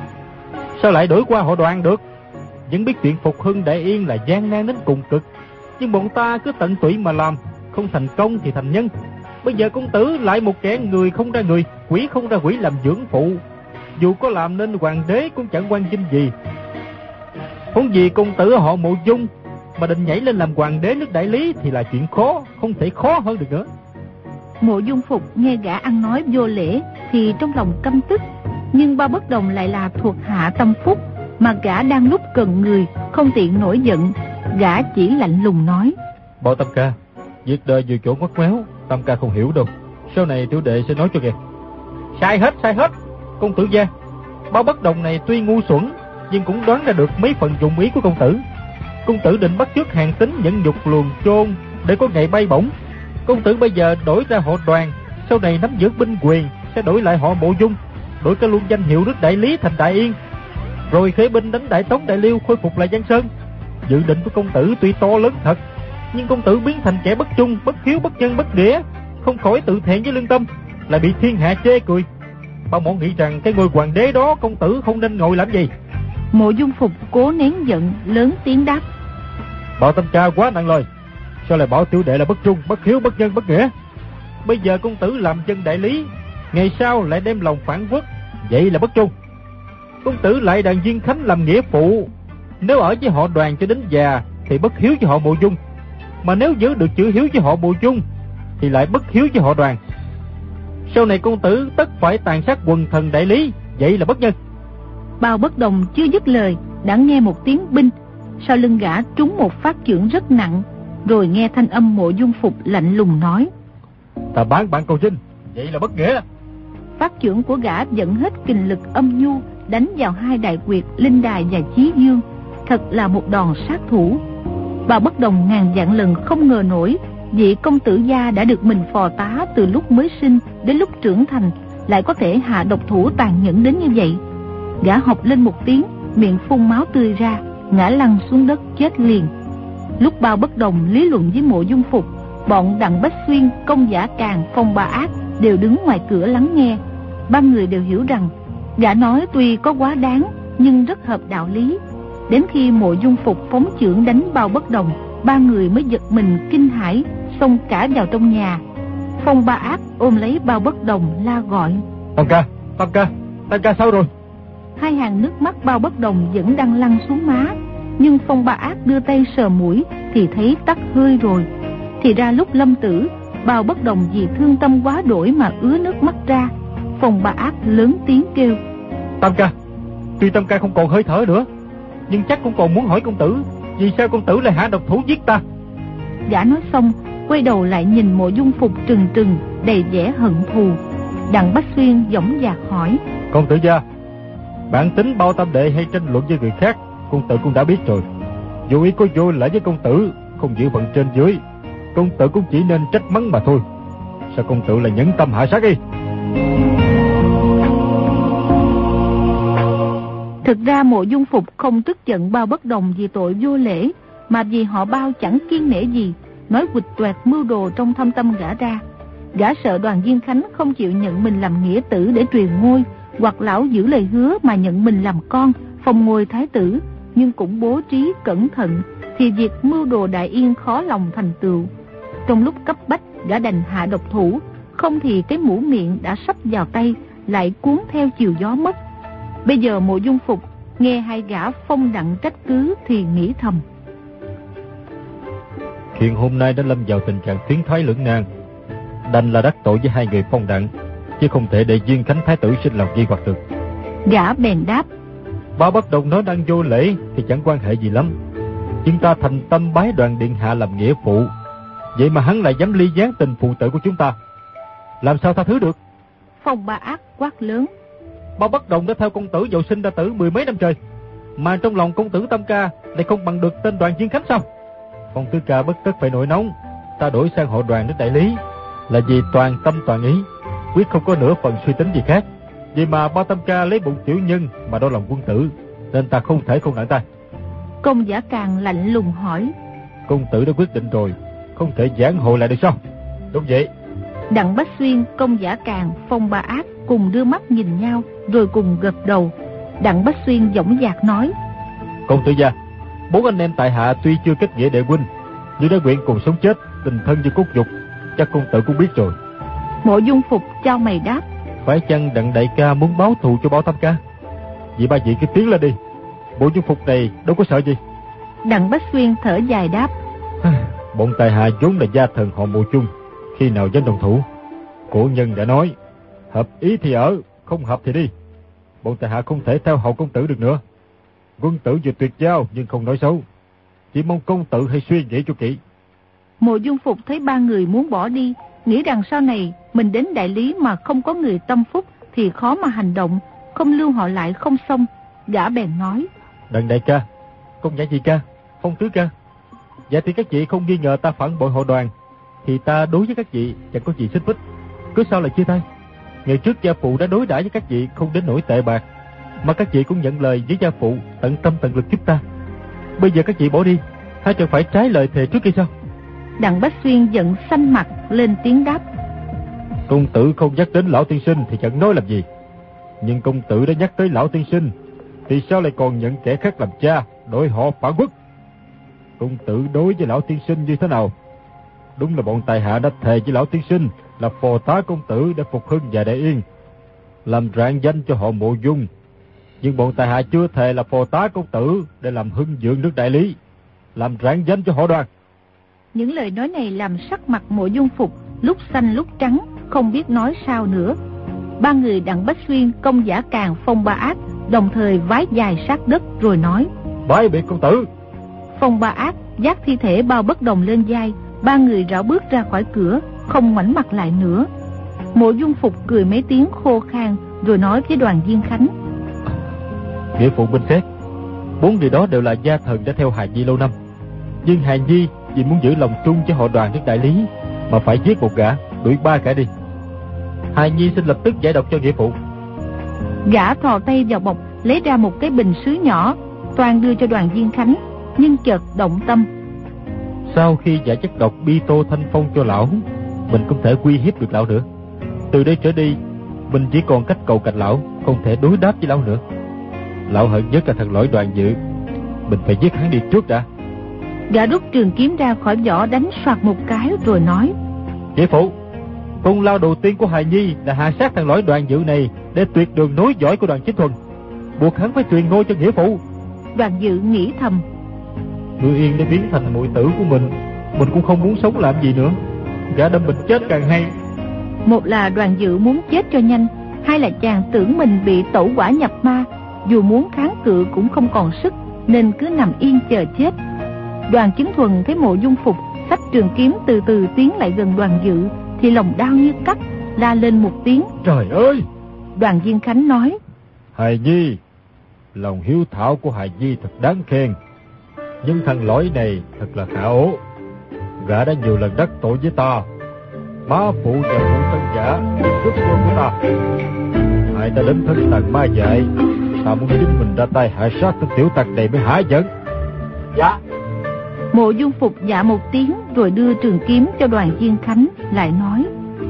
sao lại đổi qua họ Đoàn được? Vẫn biết chuyện phục hưng Đại Yên là gian nan đến cùng cực, nhưng bọn ta cứ tận tụy mà làm, không thành công thì thành nhân. Bây giờ công tử lại một kẻ người không ra người, quỷ không ra quỷ làm dưỡng phụ, dù có làm nên hoàng đế cũng chẳng quan vinh gì. Huống gì công tử họ Mộ Dung mà định nhảy lên làm hoàng đế nước Đại Lý thì là chuyện khó, không thể khó hơn được nữa. Mộ Dung Phục nghe gã ăn nói vô lễ thì trong lòng căm tức, nhưng Bao Bất Đồng lại là thuộc hạ tâm phúc, mà gã đang lúc cần người, không tiện nổi giận. Gã chỉ lạnh lùng nói: Bao Tâm Ca, việc đời nhiều chỗ ngoắt ngoéo, Tâm Ca không hiểu đâu, sau này tiểu đệ sẽ nói cho kìa. Sai hết, công tử gia. Bao Bất Đồng này tuy ngu xuẩn, nhưng cũng đoán ra được mấy phần dụng ý của công tử. Công tử định bắt chước Hàn Tín nhẫn nhục luồn chôn để có ngày bay bổng. Công tử bây giờ đổi ra họ Đoàn, sau này nắm giữ binh quyền sẽ đổi lại họ Mộ Dung, đổi cái luôn danh hiệu nước Đại Lý thành Đại Yên, rồi khởi binh đánh Đại Tống Đại Liêu, khôi phục lại Giang Sơn. Dự định của công tử tuy to lớn thật, nhưng công tử biến thành kẻ bất trung, bất hiếu, bất nhân, bất nghĩa, không khỏi tự thẹn với lương tâm, lại bị thiên hạ chê cười. Bao mộ nghĩ rằng cái ngôi hoàng đế đó công tử không nên ngồi làm gì. Mộ Dung Phục cố nén giận, lớn tiếng đáp: Bao Tâm Ca quá nặng lời, sao lại bảo tiểu đệ là bất trung, bất hiếu, bất nhân, bất nghĩa? Bây giờ công tử làm chân Đại Lý, ngày sau lại đem lòng phản quốc, vậy là bất trung. Công tử lại Đoàn Viên Khánh làm nghĩa phụ, nếu ở với họ Đoàn cho đến già thì bất hiếu với họ Mộ Dung, mà nếu giữ được chữ hiếu với họ Mộ Dung thì lại bất hiếu với họ Đoàn. Sau này công tử tất phải tàn sát quần thần Đại Lý, vậy là bất nhân. Bao Bất Đồng chưa dứt lời đã nghe một tiếng binh, sau lưng gã trúng một phát chưởng rất nặng, rồi nghe thanh âm Mộ Dung Phục lạnh lùng nói: Ta bán bạn cầu trinh, vậy là bất nghĩa. Phát chưởng của gã dẫn hết kình lực âm nhu, đánh vào hai đại quyệt Linh Đài và Chí Dương, thật là một đòn sát thủ. Bao Bất Đồng ngàn vạn lần không ngờ nổi, vị công tử gia đã được mình phò tá từ lúc mới sinh đến lúc trưởng thành lại có thể hạ độc thủ tàn nhẫn đến như vậy. Gã học lên một tiếng, miệng phun máu tươi ra, ngã lăn xuống đất chết liền. Lúc Bao Bất Đồng lý luận với Mộ Dung Phục, bọn Đặng Bách Xuyên, Công Giả Càn, Phong Ba Ác đều đứng ngoài cửa lắng nghe. Ba người đều hiểu rằng gã nói tuy có quá đáng nhưng rất hợp đạo lý. Đến khi Mộ Dung Phục phóng chưởng đánh Bao Bất Đồng, ba người mới giật mình kinh hãi, xông cả vào trong nhà. Phong Ba Ác ôm lấy Bao Bất Đồng la gọi: Tam ca sao rồi? Hai hàng nước mắt Bao Bất Đồng vẫn đang lăn xuống má, nhưng Phong Ba Ác đưa tay sờ mũi thì thấy tắt hơi rồi. Thì ra lúc lâm tử, Bao Bất Đồng vì thương tâm quá đổi mà ứa nước mắt ra. Phong Ba Ác lớn tiếng kêu: Tam ca, tuy Tam ca không còn hơi thở nữa, nhưng chắc cũng còn muốn hỏi công tử, vì sao công tử lại hạ độc thủ giết ta? Gã nói xong quay đầu lại nhìn Mộ Dung Phục trừng trừng, đầy vẻ hận thù. Đặng Bách Xuyên dõng dạc hỏi: Công tử gia, bản tính Bao Tam đệ hay tranh luận với người khác, công tử cũng đã biết rồi. Dù ý có vô lễ với công tử, không giữ phận trên dưới, công tử cũng chỉ nên trách mắng mà thôi. Sao công tử lại nhẫn tâm hạ sát đi? Thực ra Mộ Dung Phục không tức giận Bao Bất Đồng vì tội vô lễ, mà vì họ Bao chẳng kiêng nể gì, nói quịch toẹt mưu đồ trong thâm tâm gã ra. Gã sợ Đoàn Viên Khánh không chịu nhận mình làm nghĩa tử để truyền ngôi, hoặc lão giữ lời hứa mà nhận mình làm con, phong ngôi thái tử, nhưng cũng bố trí cẩn thận, thì việc mưu đồ Đại Yên khó lòng thành tựu. Trong lúc cấp bách, gã đành hạ độc thủ, không thì cái mũ miệng đã sắp vào tay lại cuốn theo chiều gió mất. Bây giờ Mộ Dung Phục nghe hai gã phong đặng trách cứ thì nghĩ thầm: chuyện hôm nay đã lâm vào tình trạng tiến thoái lưỡng nan, đành là đắc tội với hai người phong đặng, chứ không thể để Diên Khánh thái tử sinh lòng nghi hoặc được. Gã bèn đáp: Ba Bất Đồng nói đang vô lễ thì chẳng quan hệ gì lắm. Chúng ta thành tâm bái Đoàn điện hạ làm nghĩa phụ, vậy mà hắn lại dám ly gián tình phụ tử của chúng ta, làm sao tha thứ được? Phong Ba Ác quát lớn: Ba Bất Đồng đã theo công tử vào sinh ra tử 10 mấy năm trời, mà trong lòng công tử Tam Ca lại không bằng được tên Đoàn Diên Khánh sao? Phong Tứ Ca bất tất phải nổi nóng. Ta đổi sang họ Đoàn đến đại lý là vì toàn tâm toàn ý, quyết không có nửa phần suy tính gì khác. Vì mà ba Tam Ca lấy bụng tiểu nhân mà đo lòng quân tử, nên ta không thể không nặng tay. Công Giả Càng lạnh lùng hỏi: Công tử đã quyết định rồi, không thể giảng hội lại được sao? Đúng vậy. Đặng Bách Xuyên, Công Giả Càng, Phong Ba Ác cùng đưa mắt nhìn nhau rồi cùng gật đầu. Đặng Bách Xuyên dõng dạc nói: Công tử gia, 4 anh em tại hạ tuy chưa kết nghĩa đệ huynh, nhưng đã nguyện cùng sống chết, tình thân như cốt nhục, chắc công tử cũng biết rồi. Mộ Dung Phục chau mày đáp: Phải chăng Đặng đại ca muốn báo thù cho Bảo Tam Ca? Vậy ba vị cứ tiến lên đi, Mộ Dung Phục này đâu có sợ gì. Đặng Bách Xuyên thở dài đáp: Bọn tại hạ vốn là gia thần họ Mộ chung, khi nào dám đồng thủ? Cổ nhân đã nói, hợp ý thì ở, không hợp thì đi. Bọn tại hạ không thể theo hậu công tử được nữa. Quân tử vừa tuyệt giao nhưng không nói xấu, chỉ mong công tử hãy suy nghĩ cho kỹ. Mộ Dung Phục thấy ba người muốn bỏ đi, nghĩ rằng sau này mình đến đại lý mà không có người tâm phúc thì khó mà hành động, không lưu họ lại không xong. Gã bèn nói: Đặng đại ca, Công Nhã Nhị ca, Phong Tứ ca, dạ thì các vị không nghi ngờ ta phản bội họ Đoàn, thì ta đối với các vị chẳng có gì xích mích, cứ sao lại chia tay? Ngày trước gia phụ đã đối đãi với các vị không đến nỗi tệ bạc, mà các vị cũng nhận lời với gia phụ tận tâm tận lực giúp ta. Bây giờ các vị bỏ đi, hay chẳng phải trái lời thề trước kia sao? Đặng Bách Xuyên giận xanh mặt lên tiếng đáp: Công tử không nhắc đến lão tiên sinh thì chẳng nói làm gì, nhưng công tử đã nhắc tới lão tiên sinh thì sao lại còn nhận kẻ khác làm cha, đổi họ phản quốc? Công tử đối với lão tiên sinh như thế nào? Đúng là bọn tài hạ đã thề với lão tiên sinh là phò tá công tử để phục hưng và để yên, làm rạng danh cho họ Mộ Dung, nhưng bọn tài hạ chưa thề là phò tá công tử để làm hưng dưỡng nước đại lý, làm rạng danh cho họ Đoàn. Những lời nói này làm sắc mặt Mộ Dung Phục lúc xanh lúc trắng, không biết nói sao nữa. Ba người Đặng Bách Xuyên, Công Giả Càng, Phong Ba Ác đồng thời vái dài sát đất rồi nói: Bái biệt công tử. Phong Ba Ác vác thi thể Bao Bất Đồng lên vai, ba người rảo bước ra khỏi cửa, không ngoảnh mặt lại nữa. Mộ Dung Phục cười mấy tiếng khô khan rồi nói với Đoàn Diên Khánh: Nghĩa phụ minh xét, 4 người đó đều là gia thần đã theo Hài Nhi lâu năm, nhưng Hài Nhi vì muốn giữ lòng chung cho họ Đoàn nước đại lý mà phải giết một gã, đuổi 3 kẻ đi. Hài Nhi xin lập tức giải độc cho nghĩa phụ. Gã thò tay vào bọc lấy ra một cái bình sứ nhỏ, toàn đưa cho Đoàn Diên Khánh, nhưng chợt động tâm. Sau khi giải chất độc bi tô thanh phong cho lão, mình không thể uy hiếp được lão nữa. Từ đây trở đi, mình chỉ còn cách cầu cạnh lão, không thể đối đáp với lão nữa. Lão hận nhất là thằng lõi Đoàn Dự, mình phải giết hắn đi trước đã. Gã rút trường kiếm ra khỏi vỏ đánh soạt một cái rồi nói: Nghĩa phụ, công lao đầu tiên của Hài Nhi là hạ sát thằng lõi Đoàn Dự này để tuyệt đường nối dõi của Đoàn Chính Thuần, buộc hắn phải truyền ngôi cho nghĩa phụ. Đoàn Dự nghĩ thầm: Ngư Yên đã biến thành muội tử của mình cũng không muốn sống làm gì nữa, gã đâm mình chết càng hay. Một là Đoàn Dự muốn chết cho nhanh, hai là chàng tưởng mình bị tẩu hỏa nhập ma, dù muốn kháng cự cũng không còn sức, nên cứ nằm yên chờ chết. Đoàn Chính Thuần thấy Mộ Dung Phục xách trường kiếm từ từ tiến lại gần Đoàn Dự thì lòng đau như cắt, la lên một tiếng: Trời ơi! Đoàn Diên Khánh nói: Hài Nhi, lòng hiếu thảo của Hài Nhi thật đáng khen, nhưng thằng lõi này thật là khả ố. Gã đã nhiều lần đắc tội với ta, má phụ và phụ thân gã cướp quân của ta, hại ta đến thân tàn ma dại. Ta muốn chính mình ra tay hạ sát tên tiểu tặc này mới hả giận. Dạ. Mộ Dung Phục dạ một tiếng rồi đưa trường kiếm cho Đoàn Diên Khánh, lại nói: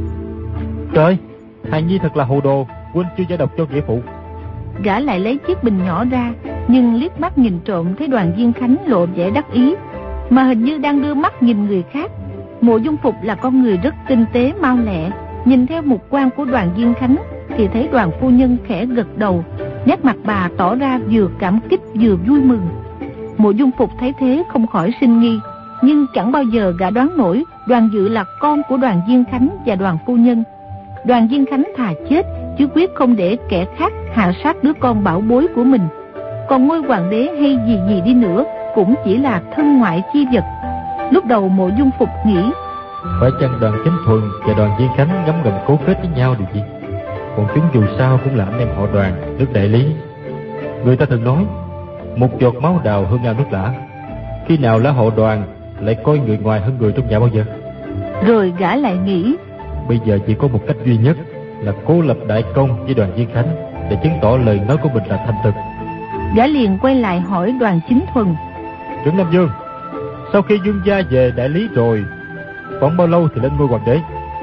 Trời, Hài Nhi thật là hồ đồ, quên chưa giải độc cho nghĩa phụ. Gã lại lấy chiếc bình nhỏ ra, nhưng liếc mắt nhìn trộm thấy Đoàn Diên Khánh lộ vẻ đắc ý, mà hình như đang đưa mắt nhìn người khác. Mộ Dung Phục là con người rất tinh tế mau lẹ, nhìn theo mục quang của Đoàn Diên Khánh thì thấy Đoàn phu nhân khẽ gật đầu, nét mặt bà tỏ ra vừa cảm kích vừa vui mừng. Mộ Dung Phục thấy thế không khỏi sinh nghi, nhưng chẳng bao giờ gã đoán nổi Đoàn Dự là con của Đoàn Diên Khánh và Đoàn phu nhân. Đoàn Diên Khánh thà chết chứ quyết không để kẻ khác hạ sát đứa con bảo bối của mình. Còn ngôi hoàng đế hay gì đi nữa cũng chỉ là thân ngoại chi vật. Lúc đầu Mộ Dung Phục nghĩ, phải chăng Đoàn Chính Thuần và Đoàn Diên Khánh ngấm ngầm cấu kết với nhau điều gì? Còn chúng dù sao cũng là anh em họ Đoàn, nước đại lý. Người ta thường nói, một giọt máu đào hơn ngàn nước lã. Khi nào lá họ Đoàn lại coi người ngoài hơn người trong nhà bao giờ? Rồi gã lại nghĩ, bây giờ chỉ có một cách duy nhất là cố lập đại công với Đoàn Diên Khánh để chứng tỏ lời nói của mình là thành thực. Gã liền quay lại hỏi Đoàn Chính Thuần, Trấn Nam Dương, sau khi Dương gia về đại lý rồi, còn bao lâu thì lên ngôi hoàng đế?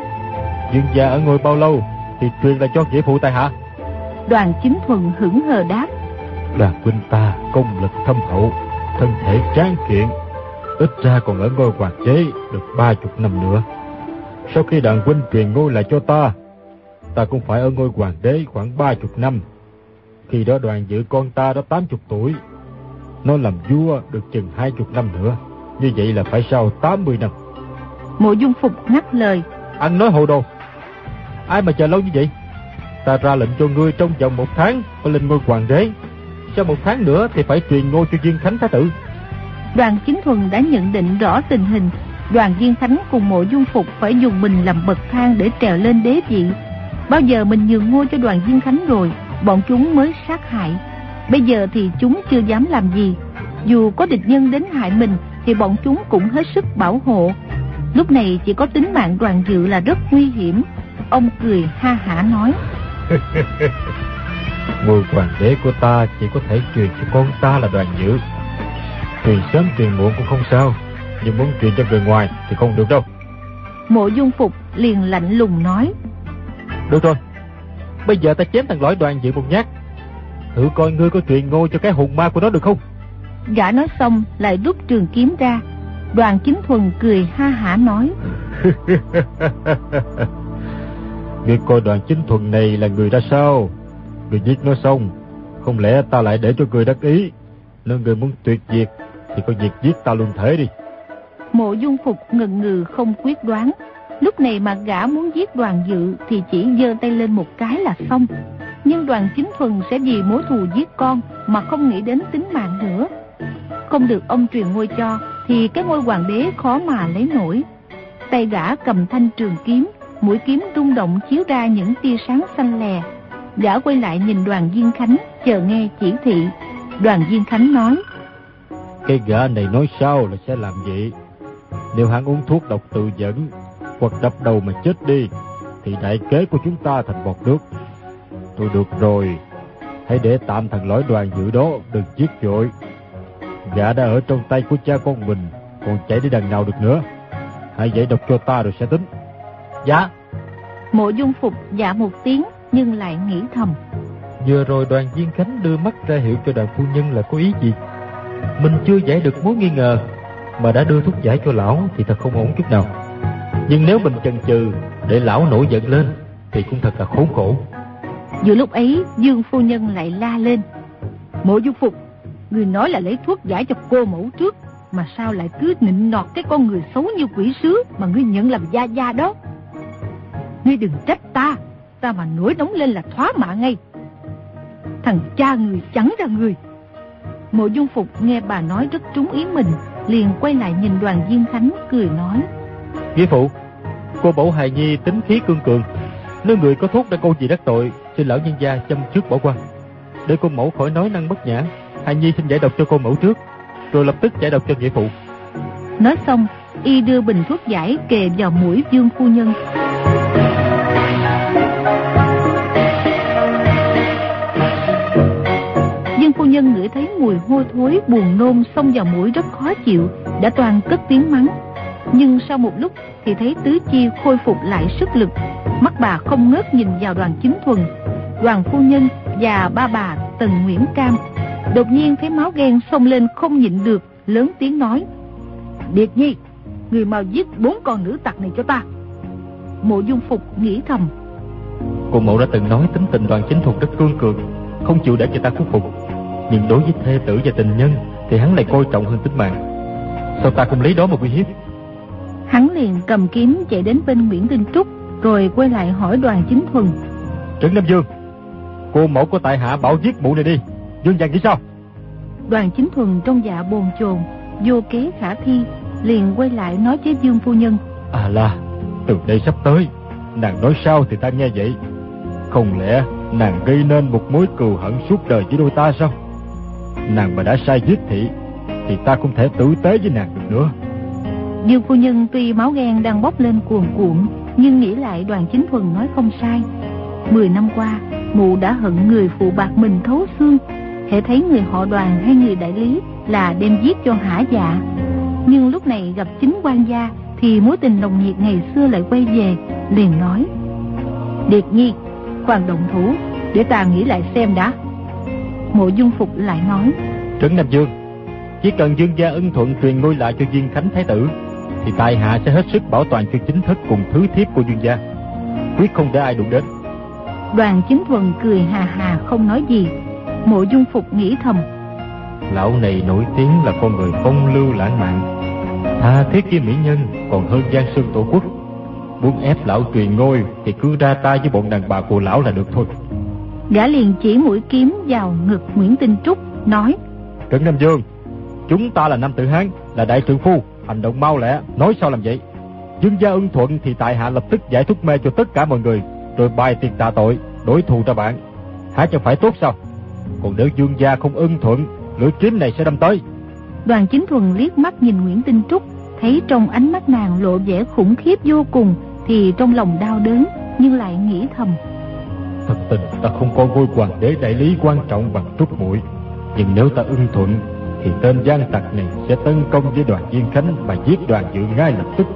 Dương gia ở ngôi bao lâu thì truyền lại cho nghĩa phụ tại hạ? Đoàn Chính Thuần hững hờ đáp, Đoàn huynh ta công lực thâm hậu, thân thể tráng kiện, ít ra còn ở ngôi hoàng đế được 30 năm nữa. Sau khi Đoàn huynh truyền ngôi lại cho ta cũng phải ở ngôi hoàng đế khoảng 30 năm. Khi đó Đoàn Dự con ta đã 80 tuổi, nó làm vua được chừng 20 năm nữa, như vậy là phải sau 80 năm. Mộ Dung Phục ngắt lời, Anh nói hồ đồ, ai mà chờ lâu như vậy? Ta ra lệnh cho ngươi trong vòng 1 tháng phải lên ngôi hoàng đế, sau 1 tháng nữa thì phải truyền ngôi cho Diên Khánh thái tử. Đoàn Chính Thuần đã nhận định rõ tình hình. Đoàn Diên Khánh cùng Mộ Dung Phục phải dùng mình làm bậc thang để trèo lên đế vị. Bao giờ mình nhường ngôi cho Đoàn Diên Khánh rồi, bọn chúng mới sát hại. Bây giờ thì chúng chưa dám làm gì. Dù có địch nhân đến hại mình thì bọn chúng cũng hết sức bảo hộ. Lúc này chỉ có tính mạng Đoàn Dự là rất nguy hiểm. Ông cười ha hả nói, ngôi hoàng đế của ta chỉ có thể truyền cho con ta là Đoàn Dự. Truyền sớm truyền muộn cũng không sao, nhưng muốn truyền cho người ngoài thì không được đâu. Mộ Dung Phục liền lạnh lùng nói, được rồi, bây giờ ta chém thằng lõi Đoàn Dự một nhát, thử coi ngươi có truyền ngôi cho cái hồn ma của nó được không? Gã nói xong lại rút trường kiếm ra. Đoàn Chính Thuần cười ha hả nói, Ngươi coi Đoàn Chính Thuần này là người ra sao? Ngươi giết nó xong, không lẽ ta lại để cho người đắc ý? Nếu người muốn tuyệt diệt thì có việc giết ta luôn thể đi. Mộ Dung Phục ngần ngừ không quyết đoán. Lúc này mà gã muốn giết Đoàn Dự thì chỉ giơ tay lên một cái là xong. Nhưng Đoàn Chính Thuần sẽ vì mối thù giết con mà không nghĩ đến tính mạng nữa. Không được ông truyền ngôi cho thì cái ngôi hoàng đế khó mà lấy nổi. Tay gã cầm thanh trường kiếm, mũi kiếm rung động chiếu ra những tia sáng xanh lè. Gã quay lại nhìn Đoàn Diên Khánh chờ nghe chỉ thị. Đoàn Diên Khánh nói, cái gã này nói sao là sẽ làm vậy. Nếu hắn uống thuốc độc tự dẫn hoặc đập đầu mà chết đi thì đại kế của chúng ta thành bọt nước. Tôi được rồi, hãy để tạm thằng lõi Đoàn Dự đó, đừng giết vội. Gã đã ở trong tay của cha con mình, còn chạy đi đằng nào được nữa. Hãy giải độc cho ta rồi sẽ tính. Dạ. Mộ Dung Phục dạ một tiếng nhưng lại nghĩ thầm, vừa rồi Đoàn Diên Khánh đưa mắt ra hiệu cho Đoàn phu nhân là có ý gì? Mình chưa giải được mối nghi ngờ mà đã đưa thuốc giải cho lão thì thật không ổn chút nào. Nhưng nếu mình chần chừ để lão nổi giận lên thì cũng thật là khốn khổ. Giữa lúc ấy Dương phu nhân lại la lên, Mộ Dung Phục, người nói là lấy thuốc giải cho cô mẫu trước, mà sao lại cứ nịnh nọt cái con người xấu như quỷ sứ mà ngươi nhận làm gia gia đó? Ngươi đừng trách ta mà nổi nóng lên là thoá mạ ngay. Thằng cha người chẳng ra người. Mộ Dung Phục nghe bà nói rất trúng ý mình, liền quay lại nhìn Đoàn Diên Khánh cười nói, nghĩa phụ, cô mẫu hài nhi tính khí cương cường, nếu người có thuốc đã câu gì đắc tội, xin lão nhân gia châm trước bỏ qua. Để cô mẫu khỏi nói năng bất nhã, hài nhi xin giải độc cho cô mẫu trước, rồi lập tức giải độc cho nghĩa phụ. Nói xong y đưa bình thuốc giải kề vào mũi Dương phu nhân. Dương phu nhân ngửi thấy mùi hôi thối buồn nôn xông vào mũi rất khó chịu, đã toàn cất tiếng mắng. Nhưng sau một lúc thì thấy tứ chi khôi phục lại sức lực. Mắt bà không ngớt nhìn vào Đoàn Chính Thuần, Đoàn phu nhân và ba bà Tần Nguyễn Cam. Đột nhiên thấy máu ghen xông lên không nhịn được, lớn tiếng nói, Điệt Nhi, Người mau giết 4 con nữ tặc này cho ta. Mộ Dung Phục nghĩ thầm. Cô mộ đã từng nói tính tình Đoàn Chính Thuần rất cương cường, không chịu để cho ta khuất phục. Nhưng đối với thê tử và tình nhân thì hắn lại coi trọng hơn tính mạng. Sao ta không lấy đó mà uy hiếp? Hắn liền cầm kiếm chạy đến bên Nguyễn Tinh Trúc, rồi quay lại hỏi Đoàn Chính Thuần. Trấn Nam Dương, cô mẫu của tại hạ bảo giết mụ này đi, Dương Vàng nghĩ sao? Đoàn Chính Thuần trong dạ bồn chồn, vô kế khả thi, liền quay lại nói với Dương phu nhân. À là, từ đây sắp tới, nàng nói sao thì ta nghe vậy. Không lẽ nàng gây nên một mối cừu hận suốt đời với đôi ta sao? Nàng mà đã sai giết thị thì ta không thể tử tế với nàng được nữa. Dương phu nhân tuy máu ghen đang bốc lên cuồn cuộn, nhưng nghĩ lại Đoàn Chính Thuần nói không sai. 10 năm qua, mụ đã hận người phụ bạc mình thấu xương. Hễ thấy người họ Đoàn hay người đại lý là đem giết cho hả dạ. Nhưng lúc này gặp chính quan gia thì mối tình nồng nhiệt ngày xưa lại quay về, liền nói: Điệt Nhi, khoan động thủ, để ta nghĩ lại xem đã. Mộ Dung Phục lại nói: Trấn Nam Dương, chỉ cần Dương gia ưng thuận truyền ngôi lại cho Viên Khánh thái tử thì tại hạ sẽ hết sức bảo toàn cho chính thất cùng thứ thiếp của Dương gia, quyết không để ai đụng đến. Đoàn Chính Thuần cười hà hà không nói gì. Mộ Dung Phục nghĩ thầm: Lão này nổi tiếng là con người phong lưu lãng mạn, tha thiết với mỹ nhân còn hơn Giang Sơn tổ quốc. Muốn ép lão truyền ngôi thì cứ ra tay với bọn đàn bà của lão là được thôi. Gã liền chỉ mũi kiếm vào ngực Nguyễn Tinh Trúc, nói: Trấn Nam Dương, chúng ta là nam tử Hán, là đại trượng phu, hành động mau lẹ, nói sao làm vậy. Dương gia ưng thuận thì tại hạ lập tức giải thuốc mê cho tất cả mọi người, rồi bài tiền tạ tội, đối thù ra bạn, hả chẳng phải tốt sao? Còn nếu Dương gia không ưng thuận, lưỡi kiếm này sẽ đâm tới. Đoàn Chính Thuần liếc mắt nhìn Nguyễn Tinh Trúc, thấy trong ánh mắt nàng lộ vẻ khủng khiếp vô cùng, thì trong lòng đau đớn, nhưng lại nghĩ thầm: Thật tình ta không coi ngôi hoàng đế đại lý quan trọng bằng Trúc muội, nhưng nếu ta ưng thuận thì tên gian tặc này sẽ tấn công với Đoàn Viên Khánh mà giết Đoàn Dự ngay lập tức.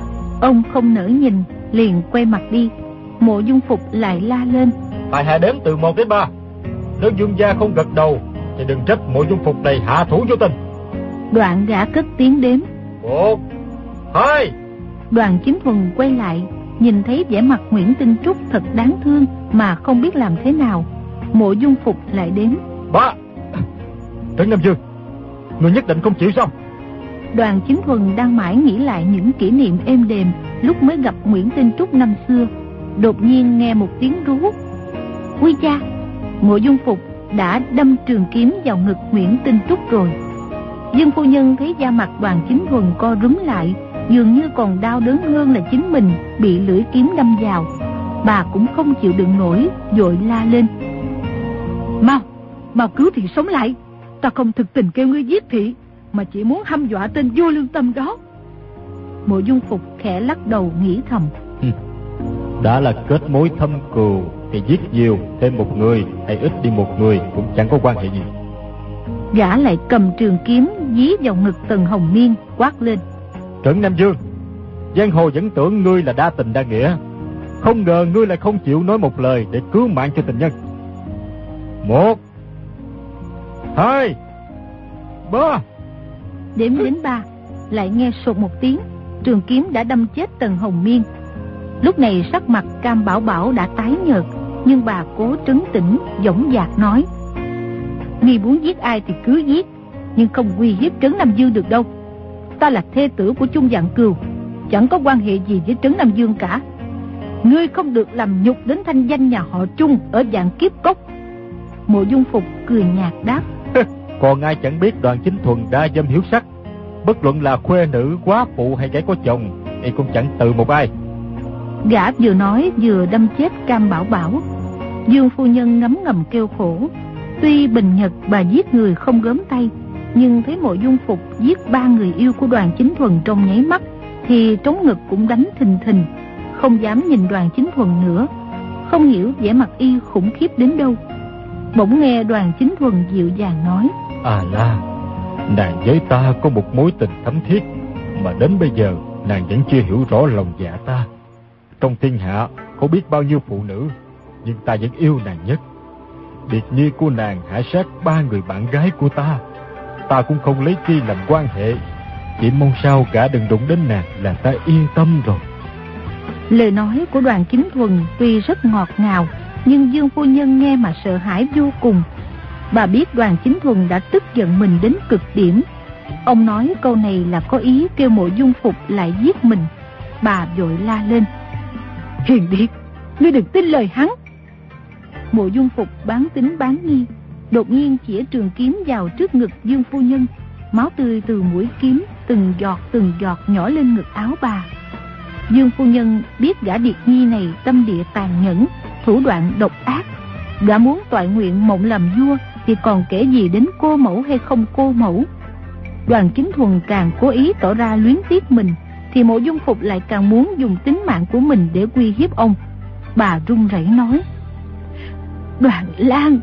Ông không nỡ nhìn, liền quay mặt đi. Mộ Dung Phục lại la lên: Tại hạ đếm từ 1 đến 3. Nếu Dương gia không gật đầu thì đừng trách Mộ Dung Phục này hạ thủ vô tình. Đoạn gã cất tiếng đếm: 1, 2. Đoàn Chính Thuần quay lại, nhìn thấy vẻ mặt Nguyễn Tinh Trúc thật đáng thương mà không biết làm thế nào. Mộ Dung Phục lại đếm: 3. Trấn Nam Dương, người nhất định không chịu sao? Đoàn Chính Thuần đang mãi nghĩ lại những kỷ niệm êm đềm lúc mới gặp Nguyễn Tinh Trúc năm xưa, đột nhiên nghe một tiếng rú. Ui cha! Mộ Dung Phục đã đâm trường kiếm vào ngực Nguyễn Tinh Trúc rồi. Dương phu nhân thấy da mặt Đoàn Chính Thuần co rúm lại, dường như còn đau đớn hơn là chính mình bị lưỡi kiếm đâm vào. Bà cũng không chịu đựng nổi, vội la lên: Mau cứu thị sống lại! Ta không thực tình kêu ngươi giết thị, mà chỉ muốn hăm dọa tên vô lương tâm đó. Mộ Dung Phục khẽ lắc đầu nghĩ thầm: Đã là kết mối thâm cừu thì giết nhiều thêm một người hay ít đi một người cũng chẳng có quan hệ gì. Gã lại cầm trường kiếm dí vào ngực Tần Hồng Miên, quát lên: Trấn Nam Dương, giang hồ vẫn tưởng ngươi là đa tình đa nghĩa, không ngờ ngươi lại không chịu nói một lời để cứu mạng cho tình nhân. 1, 2, 3. Đếm đến 3, lại nghe sột một tiếng, trường kiếm đã đâm chết Tần Hồng Miên. Lúc này sắc mặt Cam Bảo Bảo đã tái nhợt, nhưng bà cố trấn tĩnh, dõng dạc nói: Ngươi muốn giết ai thì cứ giết, nhưng không uy hiếp Trấn Nam Dương được đâu. Ta là thê tử của Chung Vạn Cừu, chẳng có quan hệ gì với Trấn Nam Dương cả. Ngươi không được làm nhục đến thanh danh nhà họ Chung ở Vạn Kiếp Cốc. Mộ Dung Phục cười nhạt đáp: Còn ai chẳng biết Đoàn Chính Thuần đa dâm hiếu sắc, bất luận là khuê nữ, quá phụ hay kẻ có chồng thì cũng chẳng từ một ai. Gã vừa nói vừa đâm chết Cam Bảo Bảo. Dương phu nhân ngấm ngầm kêu khổ. Tuy bình nhật bà giết người không gớm tay, nhưng thấy Mộ Dung Phục giết 3 người yêu của Đoàn Chính Thuần trong nháy mắt thì trống ngực cũng đánh thình thình, không dám nhìn Đoàn Chính Thuần nữa. Không hiểu vẻ mặt y khủng khiếp đến đâu. Bỗng nghe Đoàn Chính Thuần dịu dàng nói: À là, nàng với ta có một mối tình thắm thiết, mà đến bây giờ nàng vẫn chưa hiểu rõ lòng dạ ta. Trong thiên hạ có biết bao nhiêu phụ nữ, nhưng ta vẫn yêu nàng nhất. Điệt nhi của nàng hạ sát 3 người bạn gái của ta, ta cũng không lấy chi làm quan hệ. Chỉ mong sao gã đừng đụng đến nàng là ta yên tâm rồi. Lời nói của Đoàn Chính Thuần tuy rất ngọt ngào, nhưng Dương phu nhân nghe mà sợ hãi vô cùng. Bà biết Đoàn Chính Thuần đã tức giận mình đến cực điểm. Ông nói câu này là có ý kêu Mộ Dung Phục lại giết mình. Bà vội la lên: Hiền Điệt, ngươi đừng tin lời hắn. Mộ Dung Phục bán tính bán nghi, đột nhiên chĩa trường kiếm vào trước ngực Dương phu nhân. Máu tươi từ mũi kiếm từng giọt nhỏ lên ngực áo bà. Dương phu nhân biết gã Điệt Nhi này tâm địa tàn nhẫn, thủ đoạn độc ác. Gã muốn toại nguyện mộng làm vua thì còn kể gì đến cô mẫu hay không cô mẫu. Đoàn Chính Thuần càng cố ý tỏ ra luyến tiếc mình, thì Mộ Dung Phục lại càng muốn dùng tính mạng của mình để uy hiếp ông. Bà run rẩy nói: Đoàn Lang,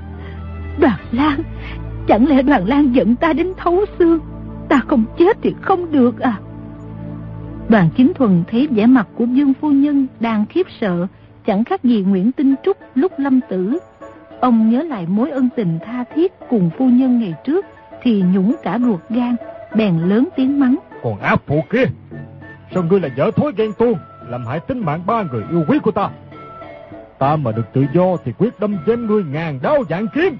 chẳng lẽ Đoàn Lang giận ta đến thấu xương? Ta không chết thì không được à? Đoàn Chính Thuần thấy vẻ mặt của Dương phu nhân đang khiếp sợ, chẳng khác gì Nguyễn Tinh Trúc lúc lâm tử. Ông nhớ lại mối ân tình tha thiết cùng phu nhân ngày trước thì nhũng cả ruột gan, bèn lớn tiếng mắng: Còn ác phụ kia, sao ngươi là dở thói ghen tuông, làm hại tính mạng 3 người yêu quý của ta? Ta mà được tự do thì quyết đâm chém ngươi ngàn đao vạn kiếm.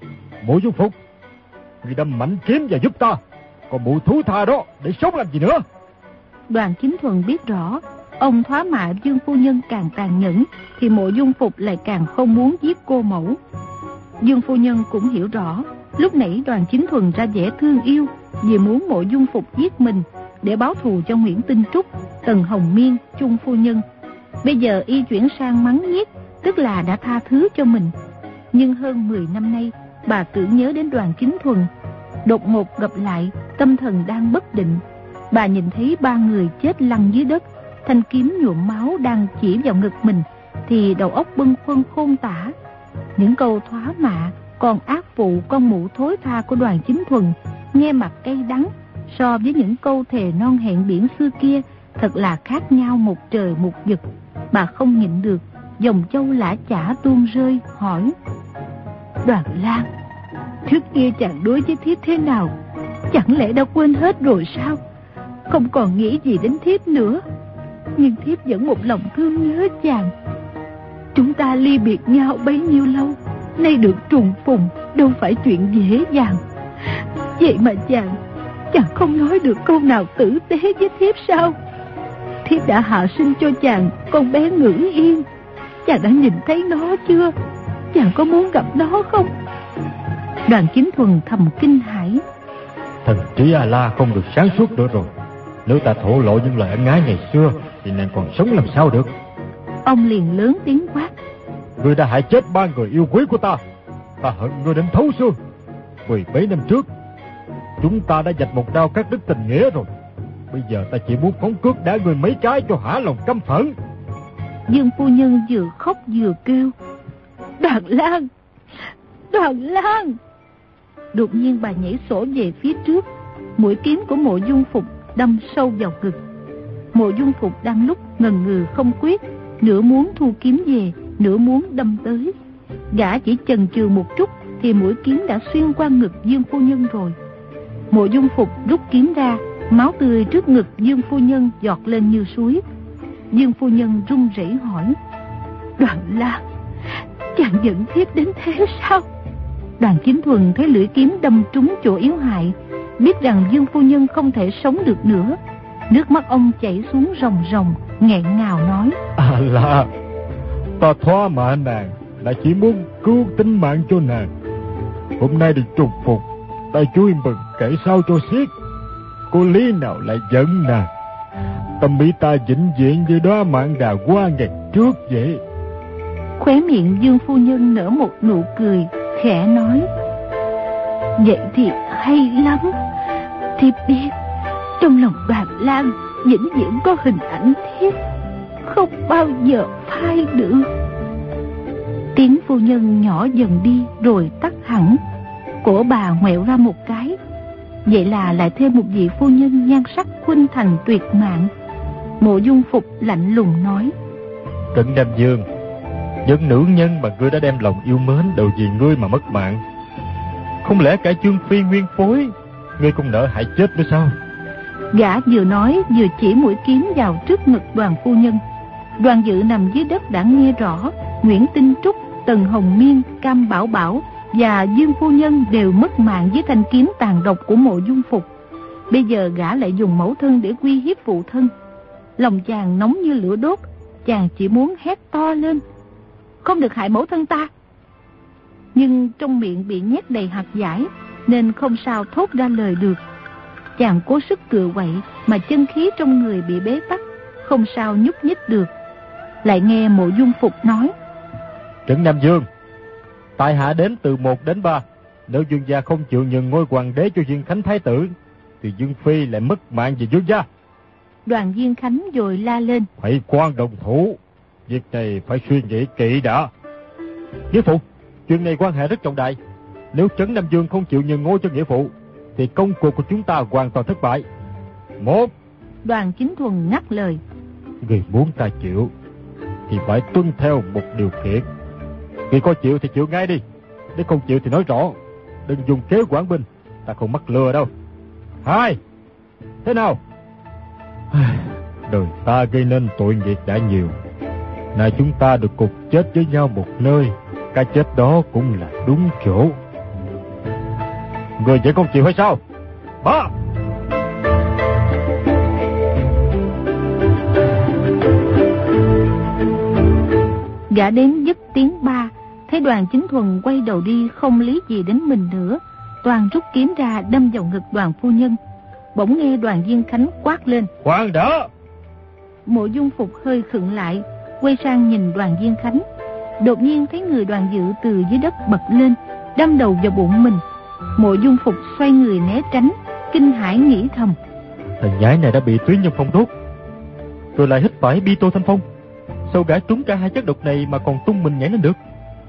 Mộ Dung Phục, ngươi đâm mạnh kiếm và giúp ta, còn mụ thú tha đó để sống làm gì nữa? Đoàn Chính Thuần biết rõ, ông thoá mạ Dương phu nhân càng tàn nhẫn thì Mộ Dung Phục lại càng không muốn giết cô mẫu. Dương phu nhân cũng hiểu rõ, lúc nãy Đoàn Chính Thuần ra vẻ thương yêu vì muốn Mộ Dung Phục giết mình để báo thù cho Nguyễn Tinh Trúc, Tần Hồng Miên, Chung phu nhân. Bây giờ y chuyển sang mắng nhiếc, tức là đã tha thứ cho mình. Nhưng hơn 10 năm nay, bà tưởng nhớ đến Đoàn Chính Thuần. Đột ngột gặp lại, tâm thần đang bất định. Bà nhìn thấy 3 người chết lăn dưới đất, thanh kiếm nhuộm máu đang chỉ vào ngực mình, thì đầu óc bâng khuâng khôn tả. Những câu thoá mạ còn ác phụ con mụ thối tha của Đoàn Chính Thuần nghe mặt cay đắng, so với những câu thề non hẹn biển xưa kia thật là khác nhau một trời một vực. Bà không nhịn được, dòng châu lã chả tuôn rơi, hỏi: Đoàn Lang, trước kia chàng đối với thiếp thế nào, chẳng lẽ đã quên hết rồi sao? Không còn nghĩ gì đến thiếp nữa, nhưng thiếp vẫn một lòng thương nhớ chàng. Chúng ta ly biệt nhau bấy nhiêu lâu, nay được trùng phùng đâu phải chuyện dễ dàng. Vậy mà chàng không nói được câu nào tử tế với thiếp sao? Thiếp đã hạ sinh cho chàng con bé Ngữ Yên, chàng đã nhìn thấy nó chưa? Chàng có muốn gặp nó không? Đoàn Chính Thuần thầm kinh hãi. Thần trí A-la không được sáng suốt nữa rồi. Nếu ta thổ lộ những lời ân ái ngày xưa thì nàng còn sống làm sao được? Ông liền lớn tiếng quát: Ngươi đã hại chết 3 người yêu quý của ta. Ta hận ngươi đến thấu xương. 10 mấy năm trước, chúng ta đã dạch một đao cắt đứt tình nghĩa rồi. Bây giờ ta chỉ muốn phóng cước đá ngươi mấy cái cho hả lòng căm phẫn. Dương phu nhân vừa khóc vừa kêu: Đoàn Lang, Đoàn Lang. Đột nhiên bà nhảy sổ về phía trước, mũi kiếm của Mộ Dung Phục đâm sâu vào ngực. Mộ Dung Phục đang lúc ngần ngừ không quyết, nửa muốn thu kiếm về, nửa muốn đâm tới. Gã chỉ chần chừ một chút thì mũi kiếm đã xuyên qua ngực Dương phu nhân rồi. Mộ Dung Phục rút kiếm ra, máu tươi trước ngực Dương phu nhân giọt lên như suối. Dương phu nhân run rẩy hỏi: Đoàn Lang, chàng giận thiếp đến thế sao? Đoàn Chính Thuần thấy lưỡi kiếm đâm trúng chỗ yếu hại, biết rằng Dương phu nhân không thể sống được nữa. Nước mắt ông chảy xuống ròng ròng, nghẹn ngào nói: Là ta thoá mạ nàng là chỉ muốn cứu tính mạng cho nàng. Hôm nay được trùng phục, ta vui mừng kể sao cho xiết. Cô lý nào lại giận nàng? Tâm ý ta vĩnh viễn như đóa mãng đào hoa ngày trước vậy. Khóe miệng Dương phu nhân nở một nụ cười, khẽ nói: Vậy thì hay lắm. Thiếp biết trong lòng Đoàn Lang vĩnh viễn có hình ảnh thiếp, không bao giờ phai được. Tiếng phu nhân nhỏ dần đi rồi tắt hẳn. Cổ bà ngoẹo ra một cái. Vậy là lại thêm một vị phu nhân nhan sắc khuynh thành tuyệt mạng. Mộ Dung Phục lạnh lùng nói: Cận Nam Dương, những nữ nhân mà ngươi đã đem lòng yêu mến đều vì ngươi mà mất mạng. Không lẽ cả Chương Phi nguyên phối ngươi cũng nỡ hại chết nữa sao? Gã vừa nói vừa chỉ mũi kiếm vào trước ngực Đoàn phu nhân. Đoàn Dự nằm dưới đất đã nghe rõ Nguyễn Tinh Trúc, Tần Hồng Miên, Cam Bảo Bảo và Dương phu nhân đều mất mạng với thanh kiếm tàn độc của Mộ Dung Phục. Bây giờ gã lại dùng mẫu thân để uy hiếp phụ thân. Lòng chàng nóng như lửa đốt, chàng chỉ muốn hét to lên: không được hại mẫu thân ta. Nhưng trong miệng bị nhét đầy hạt dải nên không sao thốt ra lời được. Chàng cố sức cựa quậy mà chân khí trong người bị bế tắc, không sao nhúc nhích được. Lại nghe Mộ Dung Phục nói: Trấn Nam Dương, tại hạ đến từ 1 đến 3. Nếu Dương gia không chịu nhường ngôi hoàng đế cho Diên Khánh thái tử, thì Dương phi lại mất mạng về Dương gia. Đoàn Diên Khánh rồi la lên: Phải quan đồng thủ, việc này phải suy nghĩ kỹ đã. Nghĩa phụ, chuyện này quan hệ rất trọng đại. Nếu Trấn Nam Dương không chịu nhường ngôi cho nghĩa phụ, thì công cuộc của chúng ta hoàn toàn thất bại. 1. Đoàn Chính Thuần ngắt lời: Người muốn ta chịu thì phải tuân theo một điều kiện. Người có chịu thì chịu ngay đi, nếu không chịu thì nói rõ, đừng dùng kế quản binh, ta không mắc lừa đâu. 2. Thế nào? Đời ta gây nên tội nghiệp đã nhiều, nay chúng ta được cục chết với nhau một nơi, cái chết đó cũng là đúng chỗ. Người vẫn không chịu hay sao? 3. Gã đến dứt tiếng 3, thấy Đoàn Chính Thuần quay đầu đi không lý gì đến mình nữa, toàn rút kiếm ra đâm vào ngực Đoàn phu nhân. Bỗng nghe Đoàn Diên Khánh quát lên: khoan đã! Mộ Dung Phục hơi khựng lại, quay sang nhìn Đoàn Diên Khánh. Đột nhiên thấy người Đoàn Dự từ dưới đất bật lên, đâm đầu vào bụng mình. Mộ Dung Phục xoay người né tránh, kinh hãi nghĩ thầm: thằng nhãi này đã bị Túy Nhân Phong đốt, rồi lại hít phải Bi Tô Thanh Phong, sao gã trúng cả hai chất độc này mà còn tung mình nhảy lên được?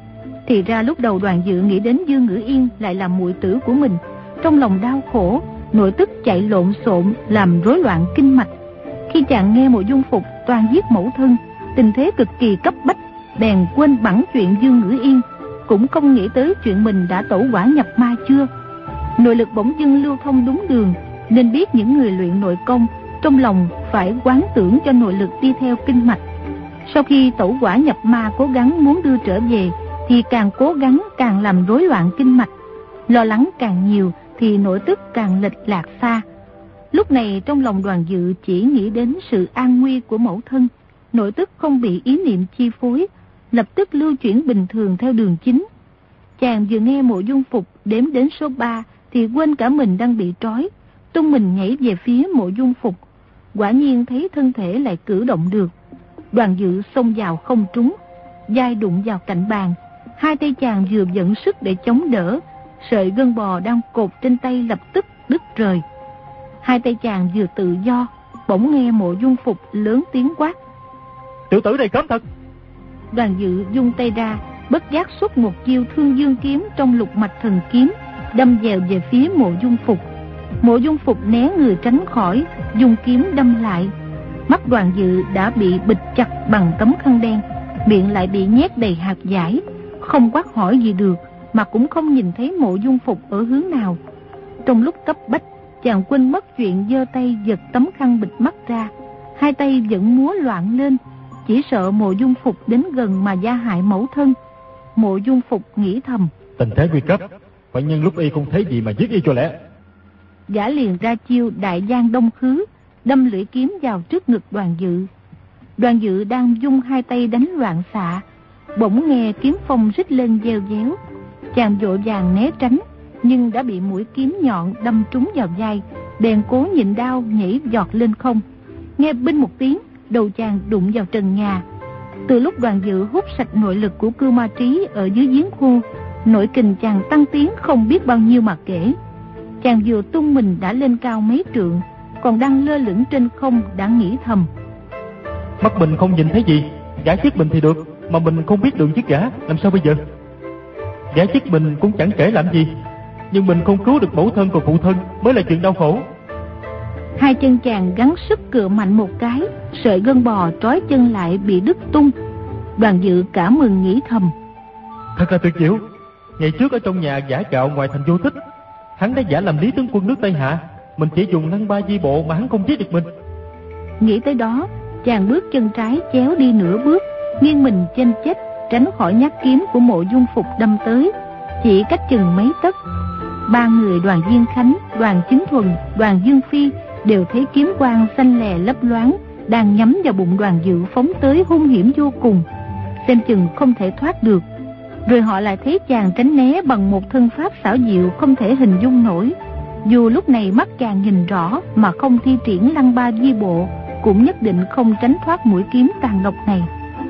Thì ra lúc đầu Đoàn Dự nghĩ đến Dương Ngữ Yên lại là muội tử của mình, trong lòng đau khổ, nội tức chạy lộn xộn làm rối loạn kinh mạch. Khi chàng nghe Mộ Dung Phục toàn giết mẫu thân, tình thế cực kỳ cấp bách, bèn quên bẵng chuyện Dương Ngữ Yên, cũng không nghĩ tới chuyện mình đã tẩu hỏa nhập ma chưa. Nội lực bỗng dưng lưu thông đúng đường, nên biết những người luyện nội công trong lòng phải quán tưởng cho nội lực đi theo kinh mạch. Sau khi tẩu hỏa nhập ma cố gắng muốn đưa trở về, thì càng cố gắng càng làm rối loạn kinh mạch. Lo lắng càng nhiều thì nội tức càng lệch lạc xa. Lúc này trong lòng Đoàn Dự chỉ nghĩ đến sự an nguy của mẫu thân, nội tức không bị ý niệm chi phối, lập tức lưu chuyển bình thường theo đường chính. Chàng vừa nghe Mộ Dung Phục đếm đến số 3 thì quên cả mình đang bị trói, tung mình nhảy về phía Mộ Dung Phục. Quả nhiên thấy thân thể lại cử động được. Đoàn Dự xông vào không trúng, vai đụng vào cạnh bàn, hai tay chàng vừa dẫn sức để chống đỡ, sợi gân bò đang cột trên tay lập tức đứt rời. Hai tay chàng vừa tự do, bỗng nghe Mộ Dung Phục lớn tiếng quát: tiểu tử này cấm thật! Đoàn Dự dung tay ra, bất giác xuất một chiêu Thương Dương kiếm trong Lục Mạch Thần Kiếm, đâm dèo về phía Mộ Dung Phục. Mộ Dung Phục né người tránh khỏi, dùng kiếm đâm lại. Mắt Đoàn Dự đã bị bịt chặt bằng tấm khăn đen, miệng lại bị nhét đầy hạt dải, không quát hỏi gì được, mà cũng không nhìn thấy Mộ Dung Phục ở hướng nào. Trong lúc cấp bách, chàng quên mất chuyện giơ tay giật tấm khăn bịt mắt ra, hai tay vẫn múa loạn lên, chỉ sợ Mộ Dung Phục đến gần mà gia hại mẫu thân. Mộ Dung Phục nghĩ thầm: tình thế nguy cấp, phải nhân lúc y không thấy gì mà giết y cho lẽ. Gã liền ra chiêu Đại Giang Đông Khứ, đâm lưỡi kiếm vào trước ngực Đoàn Dự. Đoàn Dự đang dung hai tay đánh loạn xạ, bỗng nghe kiếm phong rít lên reo réo. Chàng vội vàng né tránh, nhưng đã bị mũi kiếm nhọn đâm trúng vào vai, bèn cố nhịn đau nhảy giọt lên không. Nghe binh một tiếng, đầu chàng đụng vào trần nhà. Từ lúc Đoàn Dự hút sạch nội lực của Cưu Ma Trí ở dưới giếng khô, nội kình chàng tăng tiến không biết bao nhiêu mà kể. Chàng vừa tung mình đã lên cao mấy trượng, còn đang lơ lửng trên không đã nghĩ thầm: mắt mình không nhìn thấy gì, gã giết mình thì được, mà mình không biết đường giết gã, làm sao bây giờ? Gã giết mình cũng chẳng kể làm gì, nhưng mình không cứu được mẫu thân của phụ thân mới là chuyện đau khổ. Hai chân chàng gắng sức cựa mạnh một cái, sợi gân bò trói chân lại bị đứt tung. Đoàn Dự cả mừng nghĩ thầm: thật là tuyệt diệu. Ngày trước ở trong nhà giả gạo ngoài thành Vô Tích, hắn đã giả làm lý tướng quân nước Tây Hạ, Mình chỉ dùng lăng ba di bộ mà hắn không giết được mình. Nghĩ tới đó, chàng bước chân trái chéo đi nửa bước, nghiêng mình chênh chếch tránh khỏi nhát kiếm của Mộ Dung Phục đâm tới, chỉ cách chừng mấy tấc. Ba người Đoàn Diên Khánh, Đoàn Chính Thuần, Đoàn Dương Phi đều thấy kiếm quang xanh lè lấp loáng đang nhắm vào bụng Đoàn Dự phóng tới hung hiểm vô cùng, xem chừng không thể thoát được. Rồi họ lại thấy chàng tránh né bằng một thân pháp xảo diệu không thể hình dung nổi. Dù lúc này mắt chàng nhìn rõ mà không thi triển lăng ba di bộ, cũng nhất định không tránh thoát mũi kiếm tàn độc này.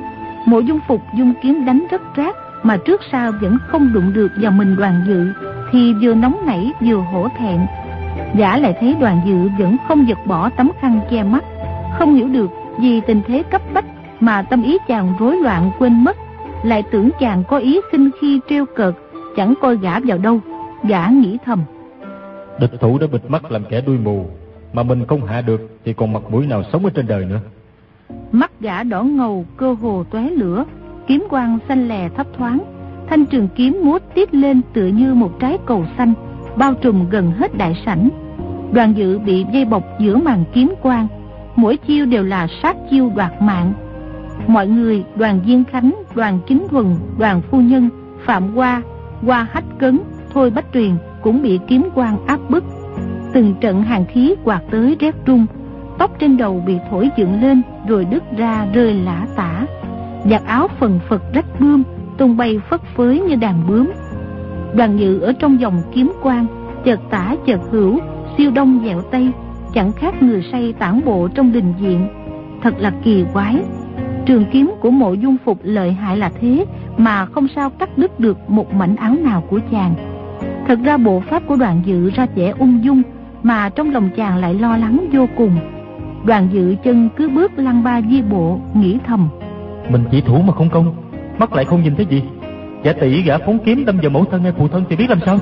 Mộ Dung Phục dung kiếm đánh rất rát, mà trước sau vẫn không đụng được vào mình Đoàn Dự, thì vừa nóng nảy vừa hổ thẹn. Gã lại thấy Đoàn Dự vẫn không giật bỏ tấm khăn che mắt, không hiểu được vì tình thế cấp bách mà tâm ý chàng rối loạn quên mất, lại tưởng chàng có ý khinh khi trêu cợt, chẳng coi gã vào đâu. Gã nghĩ thầm: địch thủ đã bịt mắt làm kẻ đuôi mù, mà mình không hạ được thì còn mặt mũi nào sống ở trên đời nữa. Mắt gã đỏ ngầu, cơ hồ tóe lửa, kiếm quang xanh lè thấp thoáng, thanh trường kiếm múa tít lên tựa như một trái cầu xanh, bao trùm gần hết đại sảnh. Đoàn Dự bị dây bọc giữa màn kiếm quang, mỗi chiêu đều là sát chiêu đoạt mạng. Mọi người, Đoàn Diên Khánh, Đoàn Chính Thuần, Đoàn Phu Nhân, Phạm Hoa, Hoa Hách Cấn, Thôi Bách Tuyền cũng bị kiếm quang áp bức. Từng trận hàn khí quạt tới rét run, tóc trên đầu bị thổi dựng lên rồi đứt ra rơi lả tả, vạt áo phần phật rách bươm tung bay phất phới như đàn bướm. Đoàn Dự ở trong dòng kiếm quang, chợt tả chợt hữu, siêu đông dẹo tây, chẳng khác người say tản bộ trong đình viện. Thật là kỳ quái. Trường kiếm của Mộ Dung Phục lợi hại là thế mà không sao cắt đứt được một mảnh áo nào của chàng. Thật ra bộ pháp của Đoàn Dự ra vẻ ung dung, mà trong lòng chàng lại lo lắng vô cùng. Đoàn Dự chân cứ bước lăng ba di bộ, nghĩ thầm: mình chỉ thủ mà không công, mắt lại không nhìn thấy gì. Giả tỷ gã phóng kiếm đâm vào mẫu thân hay phụ thân thì biết làm sao.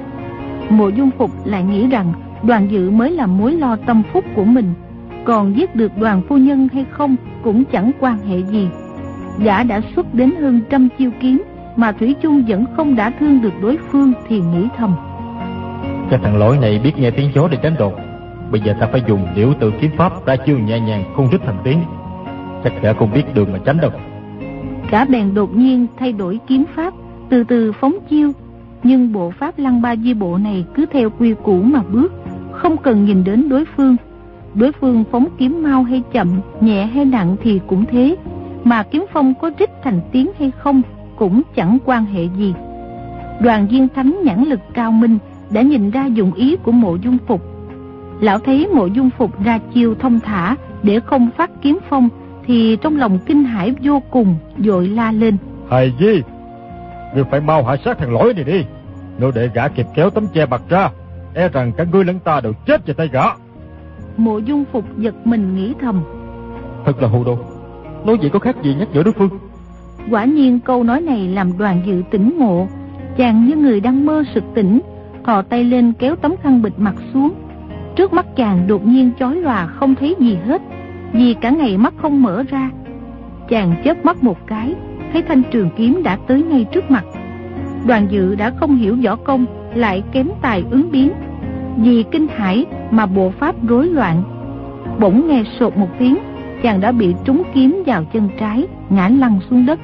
Mộ Dung Phục lại nghĩ rằng Đoàn Dự mới là mối lo tâm phúc của mình, còn giết được Đoàn Phu Nhân hay không cũng chẳng quan hệ gì. Gã đã xuất đến hơn 100 chiêu kiếm mà thủy chung vẫn không đả thương được đối phương, thì nghĩ thầm: cái thằng lỗi này biết nghe tiếng gió để tránh đột. Bây giờ ta phải dùng liễu tự kiếm pháp ra chiêu nhẹ nhàng không rít thành tiếng, chắc gã không biết đường mà tránh đâu. Gã bèn đột nhiên thay đổi kiếm pháp, từ từ phóng chiêu. Nhưng bộ pháp lăng ba di bộ này cứ theo quy củ mà bước, không cần nhìn đến đối phương. Đối phương phóng kiếm mau hay chậm, nhẹ hay nặng thì cũng thế, mà kiếm phong có rít thành tiếng hay không cũng chẳng quan hệ gì. Đoàn Diên Khánh nhãn lực cao minh, đã nhìn ra dụng ý của Mộ Dung Phục. Lão thấy Mộ Dung Phục ra chiêu thông thả để không phát kiếm phong, thì trong lòng kinh hãi vô cùng, vội la lên: Hài Di, ngươi phải mau hạ sát thằng lỗi này đi. Nếu để gã kịp kéo tấm che bạc ra, e rằng cả ngươi lẫn ta đều chết vào tay gã. Mộ Dung Phục giật mình nghĩ thầm: thật là hồ đồ, nói vậy có khác gì nhắc nhở đối phương. Quả nhiên câu nói này làm Đoàn Dự tỉnh ngộ. Chàng như người đang mơ sực tỉnh, thò tay lên kéo tấm khăn bịt mặt xuống. Trước mắt chàng đột nhiên chói lòa không thấy gì hết, vì cả ngày mắt không mở ra. Chàng chớp mắt một cái, thấy thanh trường kiếm đã tới ngay trước mặt. Đoàn Dự đã không hiểu võ công, lại kém tài ứng biến, vì kinh hãi mà bộ pháp rối loạn. Bỗng nghe sột một tiếng, chàng đã bị trúng kiếm vào chân trái, ngã lăn xuống đất.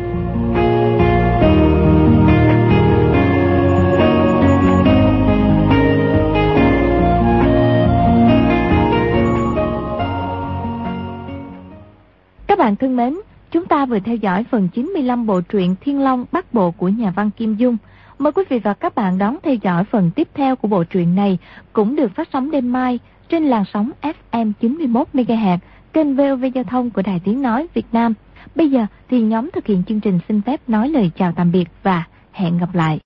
Các bạn thân mến, chúng ta vừa theo dõi phần 95 bộ truyện Thiên Long Bát Bộ của nhà văn Kim Dung. Mời quý vị và các bạn đón theo dõi phần tiếp theo của bộ truyện này, cũng được phát sóng đêm mai trên làn sóng FM 91 MHz, kênh VOV Giao thông của Đài Tiếng nói Việt Nam. Bây giờ thì nhóm thực hiện chương trình xin phép nói lời chào tạm biệt và hẹn gặp lại.